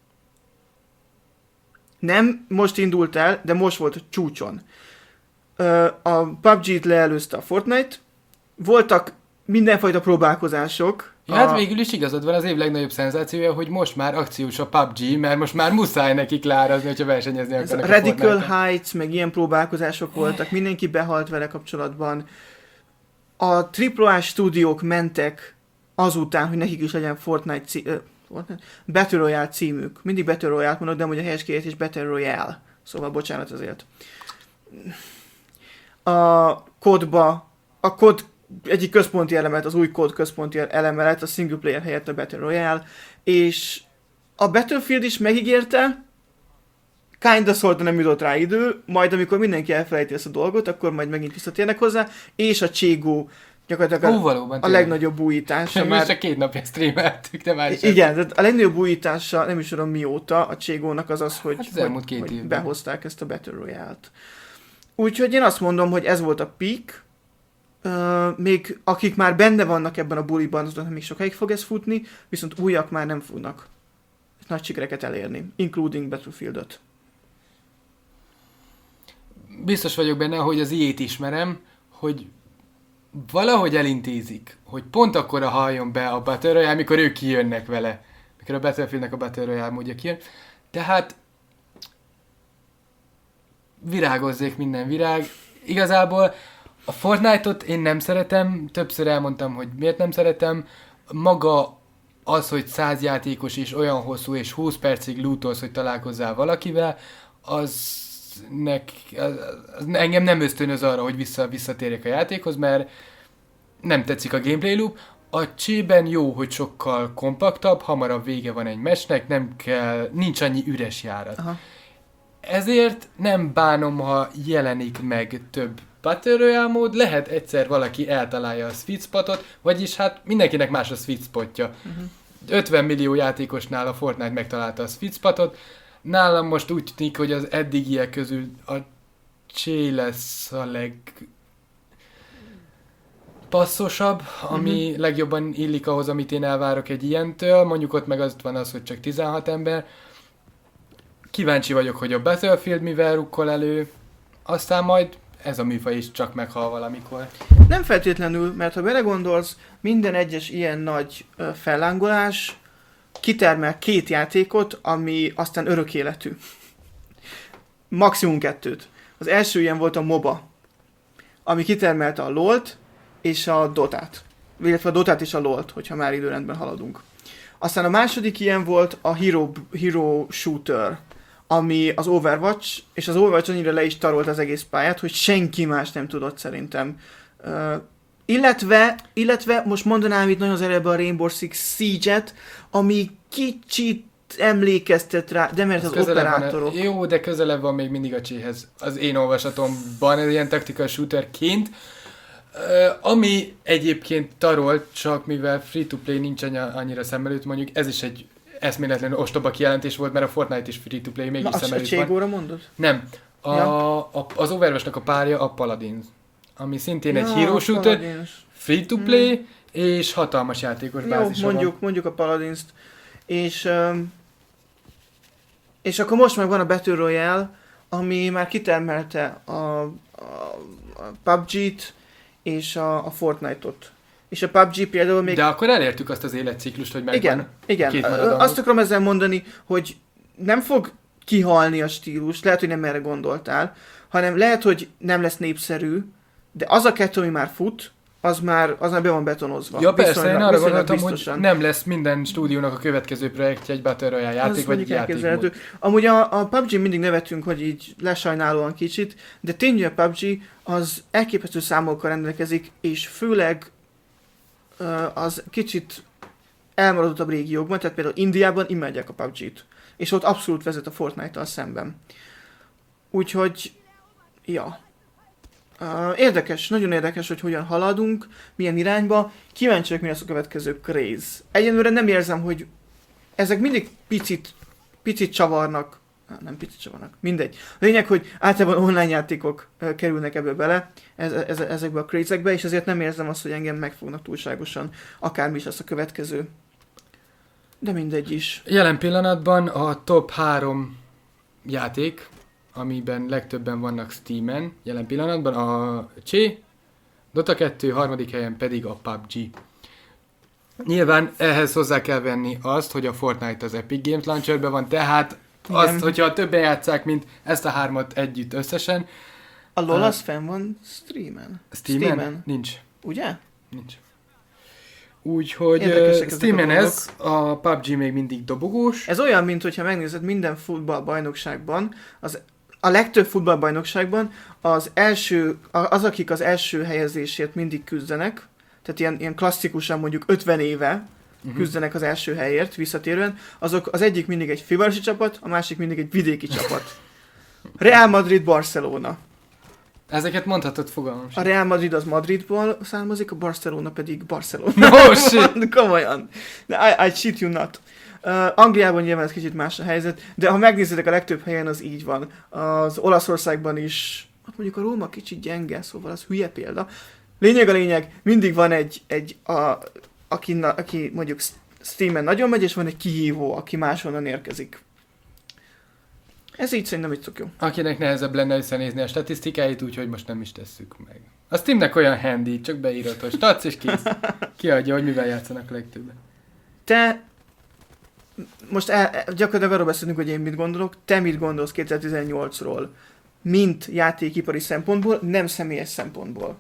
Nem most indult el, de most volt csúcson. A pé u bé gé-t leelőzte a Fortnite, voltak mindenfajta próbálkozások. Ja, a... hát végül is igazad van, az év legnagyobb szenzációja, hogy most már akciós a pé u bé gé, mert most már muszáj nekik leárazni, hogyha versenyezni akarnak a Radical Fortnite-on. Heights, meg ilyen próbálkozások voltak, mindenki behalt vele kapcsolatban. A á á á stúdiók mentek azután, hogy nekik is legyen Fortnite, cí- uh, Battle Royale címük. Mindig Battle Royale mondok, de hogy a helyes kiejtés Battle Royale. Szóval bocsánat azért. A kódba, a kód egyik központi elemet, az új kód központi eleme lett a single player helyett a Battle Royale, és a Battlefield is megígérte, kinda sorta nem jutott rá idő, majd amikor mindenki elfelejti ezt a dolgot, akkor majd megint visszatérnek hozzá, és a Cségó gyakorlatilag Ó, a, valóban, a legnagyobb újítása. Mi már... csak két napja streameltük, de már is. Igen, de a legnagyobb újítása, nem is tudom mióta, a Cségónak az az, hogy, hát az elmúlt két hogy, hogy évben behozták ezt a Battle Royale-t. Úgyhogy én azt mondom, hogy ez volt a peak. Uh, még akik már benne vannak ebben a buliban, azoknak még sokáig fog ez futni, viszont újak már nem fognak nagy sikereket elérni, including Battlefield-öt. Biztos vagyok benne, hogy az i á-t ismerem, hogy valahogy elintézik, hogy pont akkora halljon be a Battle Royale, mikor ők kijönnek vele. Mikor a Battlefieldnek a Battle Royale módja kijön. Tehát virágozzék minden virág. Igazából a Fortnite-ot én nem szeretem, többször elmondtam, hogy miért nem szeretem. Maga az, hogy száz játékos és olyan hosszú és húsz percig lootolsz, hogy találkozzál valakivel, az, nek, az, az engem nem ösztönöz arra, hogy vissza, visszatérjek a játékhoz, mert nem tetszik a gameplay loop. A csében jó, hogy sokkal kompaktabb, hamarabb vége van egy meccsnek, nem kell, nincs annyi üres járat. Aha. Ezért nem bánom, ha jelenik meg több Battle Royale mód, lehet egyszer valaki eltalálja a sweet spotot, vagyis hát mindenkinek más a sweet spotja. Uh-huh. ötven millió játékosnál a Fortnite megtalálta a sweet spotot, nálam most úgy tűnik, hogy az eddigiek közül a Csé lesz a leg passzosabb, ami uh-huh. legjobban illik ahhoz, amit én elvárok egy ilyentől, mondjuk ott meg az van az, hogy csak tizenhat ember. Kíváncsi vagyok, hogy a Battlefield mivel rukkol elő, aztán majd ez a műfaj is csak meghal valamikor. Nem feltétlenül, mert ha belegondolsz, minden egyes ilyen nagy ö, fellángolás kitermel két játékot, ami aztán örök életű. Maximum kettőt. Az első ilyen volt a MOBA, ami kitermelte a LoL-t és a Dotát. Illetve a Dotát és a LoL-t, hogyha már időrendben haladunk. Aztán a második ilyen volt a Hero, Hero Shooter, ami az Overwatch, és az Overwatch annyira le is tarolt az egész pályát, hogy senki más nem tudott szerintem. Uh, illetve, illetve most mondanám itt nagyon az előbb a Rainbow Six Siege-et, ami kicsit emlékeztet rá, de mert az, az operátorok... Van, jó, de közelebb van még mindig a Cséhez. Az én olvasatomban, ez ilyen tactical shooterként, uh, ami egyébként tarolt, csak mivel free-to-play nincs annyira szem előtt, mondjuk ez is egy eszméletlenül ostoba kijelentés volt, mert a Fortnite is free-to-play, mégis szem előtt van. Na, a Cségóra mondod? Nem. A, ja. a, az Overwatch-nak a párja a Paladins, ami szintén ja, egy hero shooter, free-to-play, hmm. és hatalmas játékos bázisa mondjuk, van. mondjuk a Paladins-t. És, öm, és akkor most meg van a Battle Royale, ami már kitermelte a, a, a pé u bé gét és a, a Fortnite-ot. És a pé u bé gé például még... De akkor elértük azt az életciklust, hogy megvan igen, igen. két Azt akarom ezzel mondani, hogy nem fog kihalni a stílus, lehet, hogy nem erre gondoltál, hanem lehet, hogy nem lesz népszerű, de az a kettő, ami már fut, az már, az már be van betonozva. Ja persze, én arra gondoltam, biztosan. hogy nem lesz minden stúdiónak a következő projektje egy Battle Royale játék, vagy egy játékmód. Amúgy a, a pé u bé gé mindig nevetünk, hogy így lesajnálóan kicsit, de tényleg a pé u bé gé az elképesztő számokkal rendelkezik, és főleg uh, az kicsit elmaradottabb régiókban, tehát például Indiában imádják a pé u bé gét, és ott abszolút vezet a Fortnite-tal szemben. Úgyhogy, ja... Uh, érdekes, nagyon érdekes, hogy hogyan haladunk, milyen irányba. Kíváncsi vagyok, mi lesz a következő craze. Egyenlőre nem érzem, hogy ezek mindig picit, picit csavarnak. Ah, nem picit csavarnak, mindegy. A lényeg, hogy általában online játékok uh, kerülnek ebbe bele, ez, ez, ezekbe a craze-ekbe, és ezért nem érzem azt, hogy engem megfognak túlságosan, akármi is lesz a következő. De mindegy is. Jelen pillanatban a top három játék, amiben legtöbben vannak Steamen jelen pillanatban, a Csé, Dota kettő, harmadik helyen pedig a pé u bé gé. Nyilván ehhez hozzá kell venni azt, hogy a Fortnite az Epic Games Launcherben van, tehát igen. Azt, hogyha többen játsszák, mint ezt a hármat együtt összesen. A LoL az fenn van streamen. Steamen? Steamen? Nincs. Ugye? Nincs. Úgyhogy Steamen ez, a pé u bé gé még mindig dobogós. Ez olyan, mint hogyha megnézed minden futballbajnokságban, az a legtöbb futballbajnokságban az első, az, akik az első helyezésért mindig küzdenek, tehát ilyen, ilyen klasszikusan mondjuk ötven éve uh-huh. küzdenek az első helyért visszatérően, azok az egyik mindig egy fővárosi csapat, a másik mindig egy vidéki csapat. Real Madrid, Barcelona. Ezeket mondhatod, fogalmam sem. A Real Madrid az Madridból származik, a Barcelona pedig Barcelona. No shit! Komolyan. I, I cheat you not. Uh, Angliában nyilván ez kicsit más a helyzet, de ha megnézitek, a legtöbb helyen az így van. Az Olaszországban is, hát mondjuk a Róma kicsit gyenge, szóval az hülye példa. Lényeg a lényeg, mindig van egy, egy a, aki, aki mondjuk Steamen nagyon megy, és van egy kihívó, aki máshonnan érkezik. Ez így szerintem egy tök jó. Akinek nehezebb lenne összenézni a statisztikáit, úgyhogy most nem is tesszük meg. A Steamnek olyan handy, csak beírod, hogy stats és kész. Kiadja, hogy mivel játszanak legtöbben. Te most el, gyakorlatilag arról beszélünk, hogy én mit gondolok, te mit gondolsz kétezer-tizennyolcról, mint játékipari szempontból, nem személyes szempontból?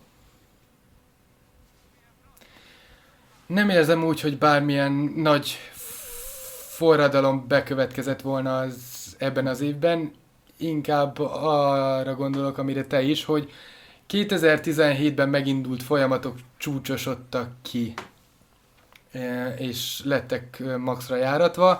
Nem érzem úgy, hogy bármilyen nagy forradalom bekövetkezett volna az ebben az évben, inkább arra gondolok, amire te is, hogy kétezer-tizenhétben megindult folyamatok csúcsosodtak ki, és lettek maxra járatva.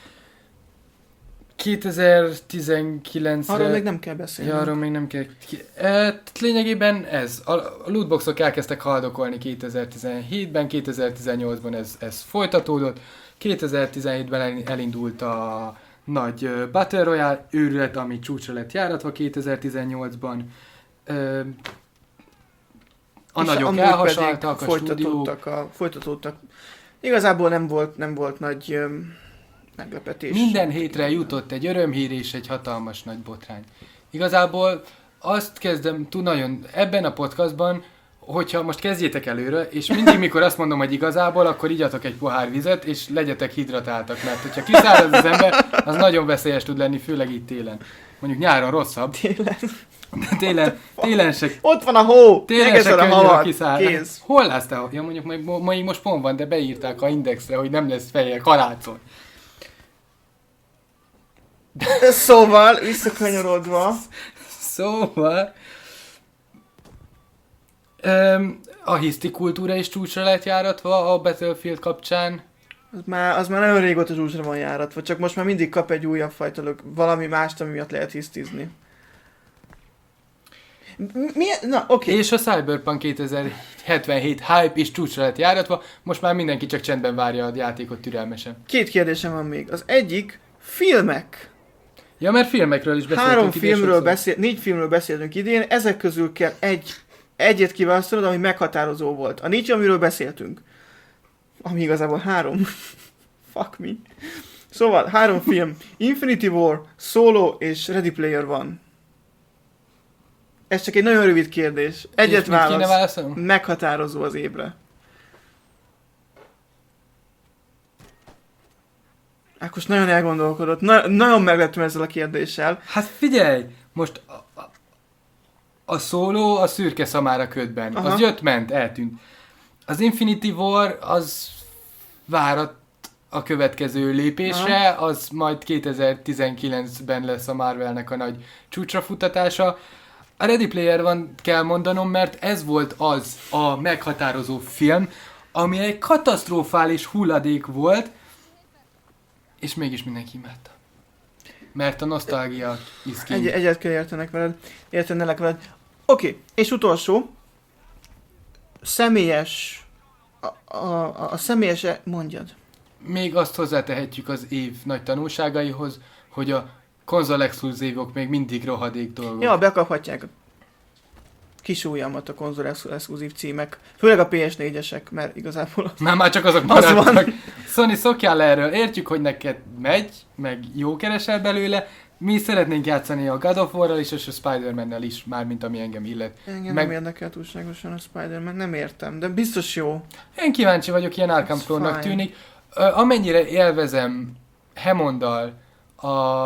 kétezer-tizenkilencre... Arról még nem kell beszélni. Ja, arról még nem kell... E, lényegében ez. A lootboxok elkezdtek haldokolni kétezer-tizenhétben, kétezer-tizennyolcban ez, ez folytatódott. kétezer-tizenhétben elindult a nagy Battle Royale őrület, ami csúcsra lett járatva kétezer-tizennyolcban. E, a és nagyok elhasaltak, a folytatódtak, a, folytatódtak. Igazából nem volt, nem volt nagy öm, meglepetés. Minden hétre jutott egy örömhír és egy hatalmas nagy botrány. Igazából azt kezdem túl nagyon ebben a podcastban, hogyha most kezdjétek előre, és mindig, mikor azt mondom, hogy igazából, akkor igyatok egy pohár vizet, és legyetek hidratáltak, mert hogyha kiszárad az ember, az nagyon veszélyes tud lenni, főleg itt télen. Mondjuk nyáron rosszabb. Télen? télen, télen se... Ott van a hó! Télen se könnyű, ha kiszárad. Hol látsz te? Ja, mondjuk mai, mai most pont van, de beírták a indexre, hogy nem lesz fehér karácsony. Szóval, visszakanyarodva. Szóval... Um, a hiszti kultúra is csúcsra lett járatva a Battlefield kapcsán. Az már, az már nagyon régóta csúcsra van járatva, csak most már mindig kap egy újabb fajta lök, valami mást, ami miatt lehet hisztizni. Milyen? Na, oké. Okay. És a Cyberpunk kétezer-hetvenhét hype is csúcsra lett járatva, most már mindenki csak csendben várja a játékot türelmesen. Két kérdésem van még. Az egyik, filmek. Ja, mert filmekről is beszéltünk. Három filmről beszél, négy filmről beszéltünk idén, ezek közül kell egy, egyet kiválasztanod, ami meghatározó volt. A négy, amiről beszéltünk. Ami igazából három Fuck me. Szóval, három film. Infinity War, Solo és Ready Player One. Ez csak egy nagyon rövid kérdés. Egyet válasz. Meghatározó az évre. Ákos nagyon elgondolkodott. Na, nagyon megleptem ezzel a kérdéssel. Hát figyelj! Most a, a, a Solo a szürke szamára ködben. Aha. Az jött, ment, eltűnt. Az Infinity War az várat a következő lépésre, aha, az majd kétezer-tizenkilencben lesz a Marvelnek a nagy csúcsrafutatása. A Ready Player One kell mondanom, mert ez volt az a meghatározó film, ami egy katasztrofális hulladék volt, és mégis mindenki imádta. Mert a nosztalgia is ki. Egy, egyet kell értenek veled, értenelek veled. Oké, okay, és utolsó, személyes, a, a, a személyes, mondjad. Még azt hozzátehetjük az év nagy tanulságaihoz, hogy a konzol exkluzívok még mindig rohadék dolgok. Ja, bekaphatják a kis ujjamat a konzol exkluzív címek, főleg a pé es négyesek, mert igazából... Már, már csak azok maradtak. Az Sony, szokjál le erről, értjük, hogy neked megy, meg jó keresel belőle, mi szeretnénk játszani a God of War-ral is, és a Spider-Man-nel is, mármint ami engem illet. Engem meg... nem érdekel túlságosan a Spider-Man, nem értem, de biztos jó. Én kíváncsi vagyok, ilyen Arkham Clone-nak tűnik. Amennyire élvezem Hammonddal a...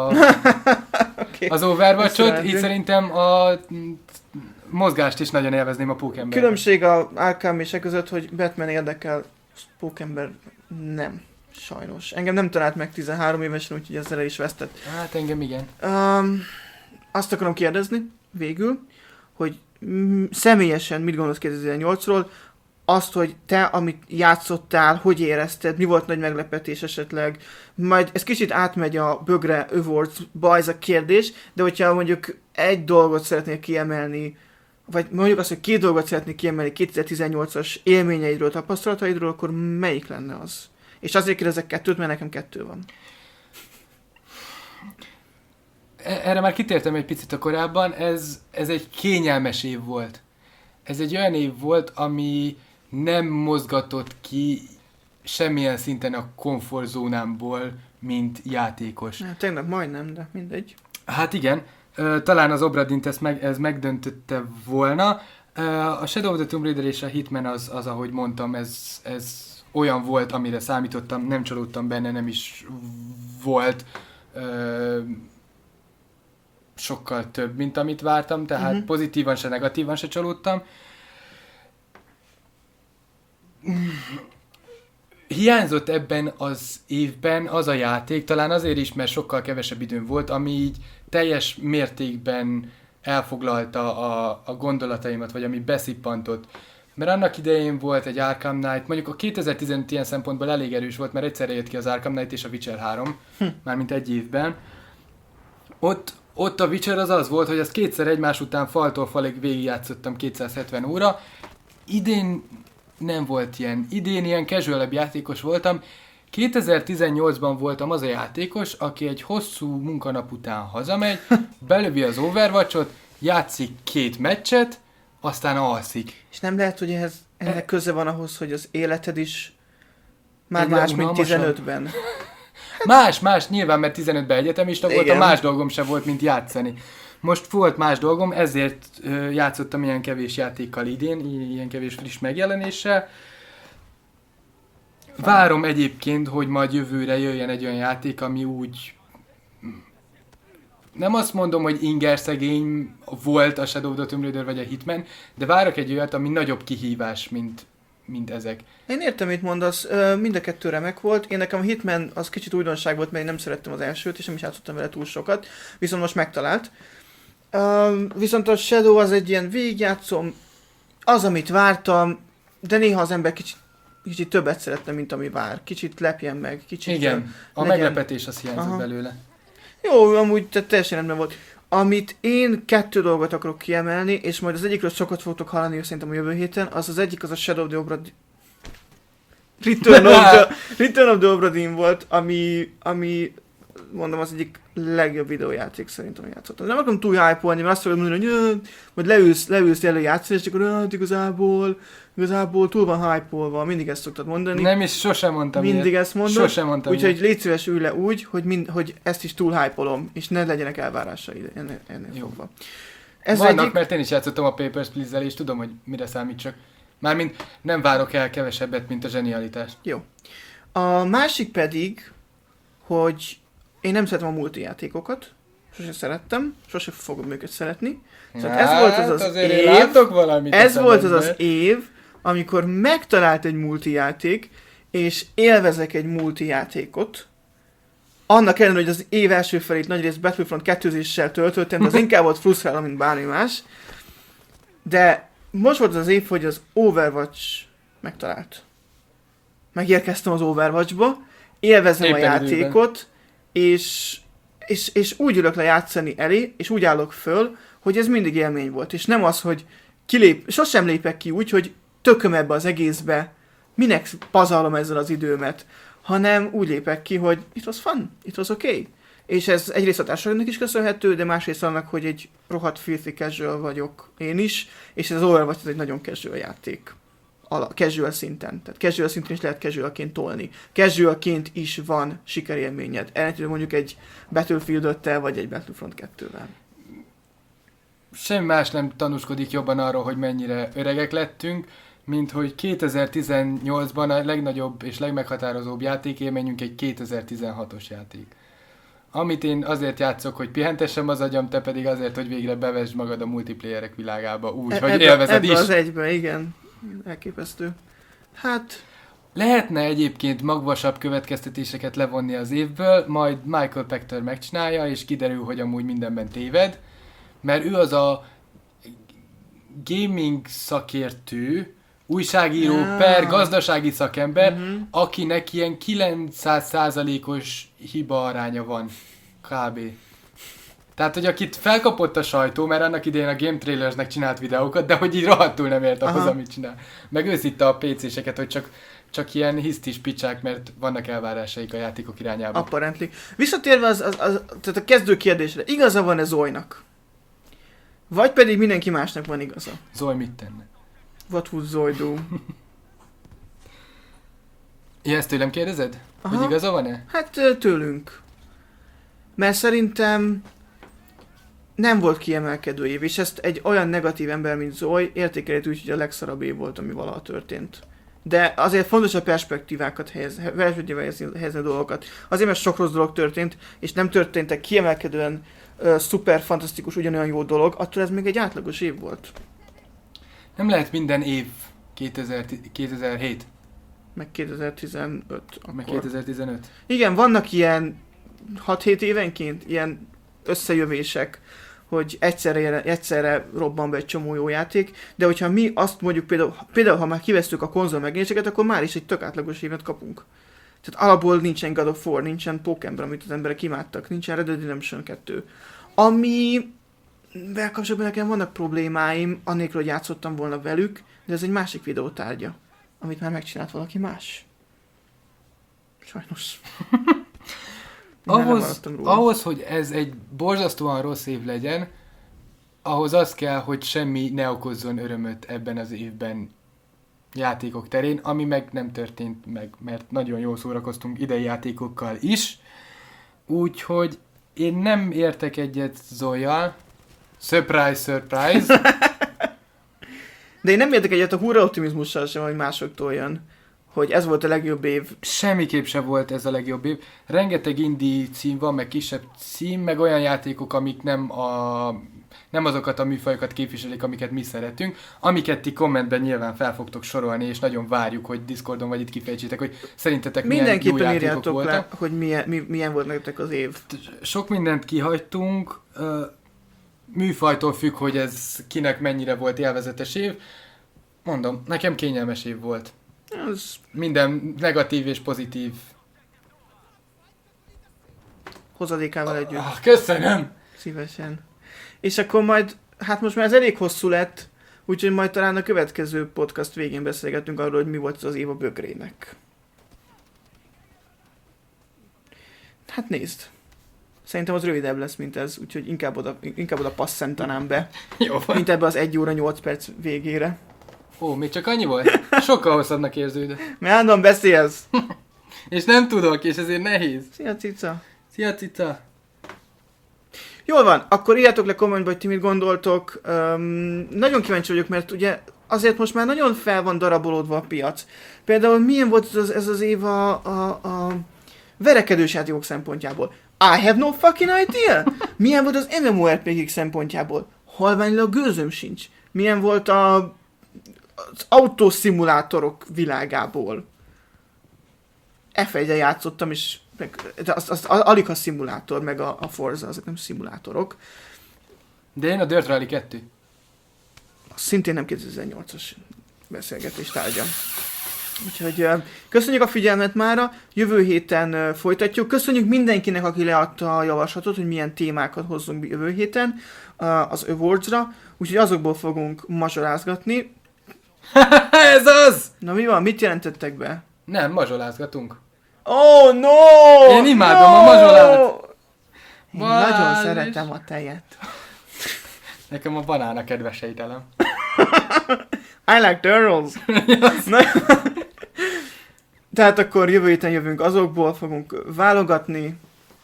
okay. az Overwatch-ot, így szerintem a mozgást is nagyon élvezném a Pókember. Különbség a Arkham és e között, hogy Batman érdekel, Pókember nem. Sajnos. Engem nem talált meg tizenhárom évesen, úgyhogy ezzel is vesztett. Hát engem igen. Um, azt akarom kérdezni, végül, hogy m- személyesen mit gondolsz kétezer-nyolcról, azt, hogy te, amit játszottál, hogy érezted, mi volt nagy meglepetés esetleg, majd ez kicsit átmegy a bögre Awards-ba ez a kérdés, de hogyha mondjuk egy dolgot szeretnél kiemelni, vagy mondjuk azt, hogy két dolgot szeretnél kiemelni kétezer-tizennyolcas élményeidről, tapasztalataidról, akkor melyik lenne az? És azért kérdezek kettőt, mert nekem kettő van. Erre már kitértem egy picit a korábban, ez, ez egy kényelmes év volt. Ez egy olyan év volt, ami nem mozgatott ki semmilyen szinten a komfortzónámból, mint játékos. Hát tegnap majdnem, de mindegy. Hát igen, talán az Obradint ezt meg, ez megdöntötte volna. A Shadow of the Tomb Raider és a Hitman az, az ahogy mondtam, ez, ez olyan volt, amire számítottam, nem csalódtam benne, nem is volt ö, sokkal több, mint amit vártam, tehát uh-huh. pozitívan se, negatívan se csalódtam. Hiányzott ebben az évben az a játék, talán azért is, mert sokkal kevesebb időm volt, ami így teljes mértékben elfoglalta a, a gondolataimat, vagy ami beszippantott. Mert annak idején volt egy Arkham Knight, mondjuk a kétezer-tizenöt ilyen szempontból elég erős volt, mert egyszerre jött ki az Arkham Knight és a Witcher három, hm. mármint egy évben. Ott, ott a Witcher az az volt, hogy ezt kétszer egymás után faltól falig végigjátszottam kétszázhetven óra. Idén nem volt ilyen. Idén ilyen casual-ebb játékos voltam. kétezer-tizennyolcban voltam az a játékos, aki egy hosszú munkanap után hazamegy, belövi az Overwatch-ot, játszik két meccset, aztán alszik. És nem lehet, hogy ehhez, ennek köze van ahhoz, hogy az életed is már más, mint tizenötben. Más, más, nyilván, mert tizenötben egyetemista voltam, más dolgom sem volt, mint játszani. Most volt más dolgom, ezért ö, játszottam ilyen kevés játékkal idén, ilyen kevés friss megjelenéssel. Várom egyébként, hogy majd jövőre jöjjön egy olyan játék, ami úgy... Nem azt mondom, hogy ingerszegény volt a Shadow of the Tomb Raider vagy a Hitman, de várok egy olyat, ami nagyobb kihívás, mint, mint ezek. Én értem, mit mondasz, mind a kettő remek volt. Én nekem a Hitman az kicsit újdonság volt, mert én nem szerettem az elsőt, és nem is játszottam vele túl sokat, viszont most megtalált. Viszont a Shadow az egy ilyen végigjátszom, az, amit vártam, de néha az ember kicsit, kicsit többet szeretne, mint ami vár. Kicsit lepjen meg, kicsit... Igen, a legyen... meglepetés az hiányzott Aha. belőle. Jó, amúgy te teljesen rendben volt. Amit én kettő dolgot akarok kiemelni, és majd az egyikről sokat fogtok hallani, szerintem a jövő héten, az az egyik az a Shadow of the Obra... Return of the, Return of the Obra Dinn volt, ami, ami mondom, az egyik legjobb videójáték szerintem, hogy játszottam. Nem akarom túl hype-olni, mert azt fogod mondani, hogy majd leülsz, leülsz elő játszani, és akkor hát, igazából, igazából túl van hype-olva, mindig ezt szoktad mondani. Nem is, sosem mondtam Mindig ilyet. ezt mondod. Sosem mondtam Úgyhogy légy szíves, ülj le úgy, hogy, mind, hogy ezt is túl hype-olom, és ne legyenek elvárásai ennél, ennél fogva. Ez Vannak, egyik... mert én is játszottam a Papers, Please-zel, és tudom, hogy mire számítsak. Mármint nem várok el kevesebbet, mint a zsenialitást. Jó. A másik pedig, hogy én nem szeretem a multijátékokat, sose szerettem, sose fogom őket szeretni. Szóval hát, ez volt az az év, látok valamit ez volt az az év, amikor megtalált egy multijáték, és élvezek egy multijátékot. Annak ellenére, hogy az év első felét nagyrészt Battlefront kettőzéssel töltöttem, de az inkább volt frusztráló, mint bármi más. De most volt az az év, hogy az Overwatch megtalált. Megérkeztem az Overwatchba, élvezem Éppen a játékot, és, és, és úgy ülök le játszani elé, és úgy állok föl, hogy ez mindig élmény volt. És nem az, hogy kilép, sosem lépek ki úgy, hogy tököm ebbe az egészbe, minek pazarlom ezzel az időmet, hanem úgy lépek ki, hogy it was fun, it was okay. És ez egyrészt a társadalomnak is köszönhető, de másrészt annak, hogy egy rohadt filthy casual vagyok én is, és ez az Overwatch ez egy nagyon casual játék. Ala, casual szinten. Tehát casual szinten is lehet casualként tolni. Casualként is van sikerélményed. Ellentétben mondjuk egy Battlefield öttel vagy egy Battlefront kettővel. Semmi más nem tanúskodik jobban arról, hogy mennyire öregek lettünk, mint hogy kétezer-tizennyolcban a legnagyobb és legmeghatározóbb játékélményünk egy kétezer-tizenhatos játék. Amit én azért játszok, hogy pihentessem az agyam, te pedig azért, hogy végre bevesd magad a multiplayerek világába úgy, e- hogy ebbe, élvezed ebbe is. Az egyben, igen. Elképesztő. Hát... Lehetne egyébként magvasabb következtetéseket levonni az évből, majd Michael Pachter megcsinálja, és kiderül, hogy amúgy mindenben téved, mert ő az a gaming szakértő, újságíró yeah. per gazdasági szakember, uh-huh. akinek ilyen kilencszáz százalékos hiba aránya van. Kb. Tehát, hogy akit felkapott a sajtó, mert annak idején a Game Trailersnek csinált videókat, de hogy így rohadtul nem ért ahhoz, Aha. amit csinál. Meg ő szitta a pé céseket, hogy csak, csak ilyen hisztis picsák, mert vannak elvárásaik a játékok irányába. Apparently. Visszatérve az, az, az, tehát a kezdő kérdésre, igaza van-e Zoynak? Vagy pedig mindenki másnak van igaza? Zoy mit tenne? What would Zoy do? Ja, ezt tőlem kérdezed? Aha. Hogy igaza van-e? Hát tőlünk. Mert szerintem nem volt kiemelkedő év, és ezt egy olyan negatív ember, mint Zoy értékelhet úgy, hogy a legszarabb év volt, ami valaha történt. De azért fontos a perspektívákat helyezni, helyezni a dolgokat. Azért, mert sok rossz dolog történt, és nem történtek kiemelkedően uh, szuper, fantasztikus, ugyanolyan jó dolog, attól ez még egy átlagos év volt. Nem lehet minden év kétezer, kétezer-hét. Meg kétezer-tizenöt. Akkor. Meg kétezer-tizenöt. Igen, vannak ilyen hat-hét évenként ilyen összejövések, hogy egyszerre, egyszerre robban be egy csomó jó játék, de hogyha mi azt mondjuk például, például ha már kivesztük a konzol megnyeréseket, akkor már is egy tök átlagos évet kapunk. Tehát alapból nincsen God of War, nincsen Pokémon, amit az emberek imádtak, nincsen Red Dead Redemption kettő. Ami vel kapcsolatban nekem vannak problémáim, annélkül, hogy játszottam volna velük, de ez egy másik videó tárgya, amit már megcsinált valaki más. Sajnos. ahhoz, ahhoz, hogy ez egy borzasztóan rossz év legyen, ahhoz az kell, hogy semmi ne okozzon örömöt ebben az évben játékok terén, ami meg nem történt meg, mert nagyon jól szórakoztunk idei játékokkal is. Úgyhogy én nem értek egyet Zoyjal. Surprise, surprise! De én nem értek egyet a hurra optimizmussal sem, hogy másoktól jön. Hogy ez volt a legjobb év. Semmiképp sem volt ez a legjobb év. Rengeteg indie cím van, meg kisebb cím, meg olyan játékok, amik nem, a, nem azokat a műfajokat képviselik, amiket mi szeretünk, amiket ti kommentben nyilván fel fogtok sorolni, és nagyon várjuk, hogy Discordon vagy itt kifejtsétek, hogy szerintetek milyen jó játékok voltak. Le, hogy milyen, mi, milyen volt nektek az év. Sok mindent kihagytunk, műfajtól függ, hogy ez kinek mennyire volt élvezetes év. Mondom, nekem kényelmes év volt. Az... Minden negatív és pozitív hozadékával együtt. Ah, köszönöm! Szívesen. És akkor majd, hát most már ez elég hosszú lett, úgyhogy majd talán a következő podcast végén beszélgetünk arról, hogy mi volt az év a bögrének. Hát nézd. Szerintem az rövidebb lesz, mint ez, úgyhogy inkább oda, inkább oda passzentanám be, Jó van. mint ebbe az egy óra nyolc perc végére. Ó, még csak annyi volt? Sokkal hosszabbnak érződött. Mert állandóan beszélsz. És nem tudok, és ezért nehéz. Szia, cica. Szia, cica. Jól van, akkor írjátok le kommentbe, hogy ti mit gondoltok. Um, nagyon kíváncsi vagyok, mert ugye azért most már nagyon fel van darabolódva a piac. Például milyen volt ez, ez az év a, a, a verekedős játékok szempontjából? I have no fucking idea! Milyen volt az em em o er pé gé szempontjából? Halványilag gőzöm sincs. Milyen volt a, az autószimulátorok világából? ef egyre játszottam, és meg, az, az, az, alig a szimulátor, meg a, a Forza, azok nem szimulátorok. De én a Dirt Rally kettő. Szintén nem kétezer-nyolcas beszélgetés tárgya. Úgyhogy köszönjük a figyelmet mára, jövő héten folytatjuk. Köszönjük mindenkinek, aki leadta a javaslatot, hogy milyen témákat hozzunk jövő héten az Awards-ra. Úgyhogy azokból fogunk mazsolázgatni. Ez az! Na mi van? Mit jelentettek be? Nem, mazsolázgatunk. Oh no! Én imádom no! a mazsolát! Én Balázs! nagyon szeretem a tejet. Nekem a banán a kedves ételem. I like turtles. Na, tehát akkor jövő héten jövünk, azokból fogunk válogatni,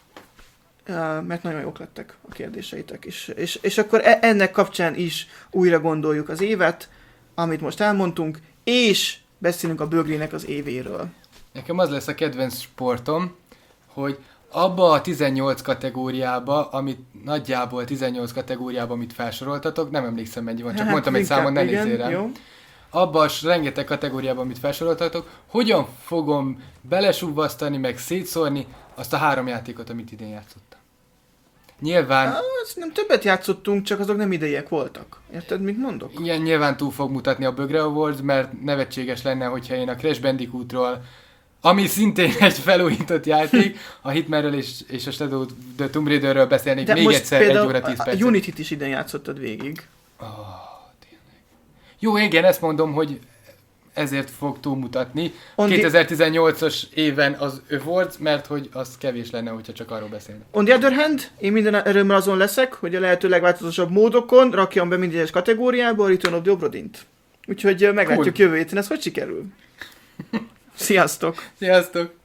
mert nagyon jók lettek a kérdéseitek is. És, és akkor ennek kapcsán is újra gondoljuk az évet, amit most elmondtunk, és beszélünk a bögrének az évéről. Nekem az lesz a kedvenc sportom, hogy abba a tizennyolc kategóriába, amit nagyjából tizennyolc kategóriába, amit felsoroltatok, nem emlékszem mennyi van, csak hát, mondtam egy számon, ne nézzél rám. Jó. Abba a rengeteg kategóriában, amit felsoroltatok, hogyan fogom belesúvasztani, meg szétszórni azt a három játékot, amit idén játszottam. Nyilván... Ah, nem többet játszottunk, csak azok nem idejek voltak. Érted, mit mondok? Igen, nyilván túl fog mutatni a Bögre Awards, mert nevetséges lenne, hogyha én a Crash Bandicootról, ami szintén egy felújított játék, a Hitmanről és, és a Shadow the Tomb Raiderről beszélnék de még egyszer egy óra tíz percet. A Unity-t is idén játszottad végig. Oh, tényleg. Jó, igen, ezt mondom, hogy ezért fog túlmutatni. On kétezer-tizennyolcas éven az Awards, mert hogy az kevés lenne, hogyha csak arról beszélnek. On the other hand, én minden erőmmel azon leszek, hogy a lehető legváltozatosabb módokon rakjam be minden egyes kategóriába a Return of the Obra Dint. Úgyhogy meglátjuk cool. Jövő héten, ez hogy sikerül? Sziasztok! Sziasztok!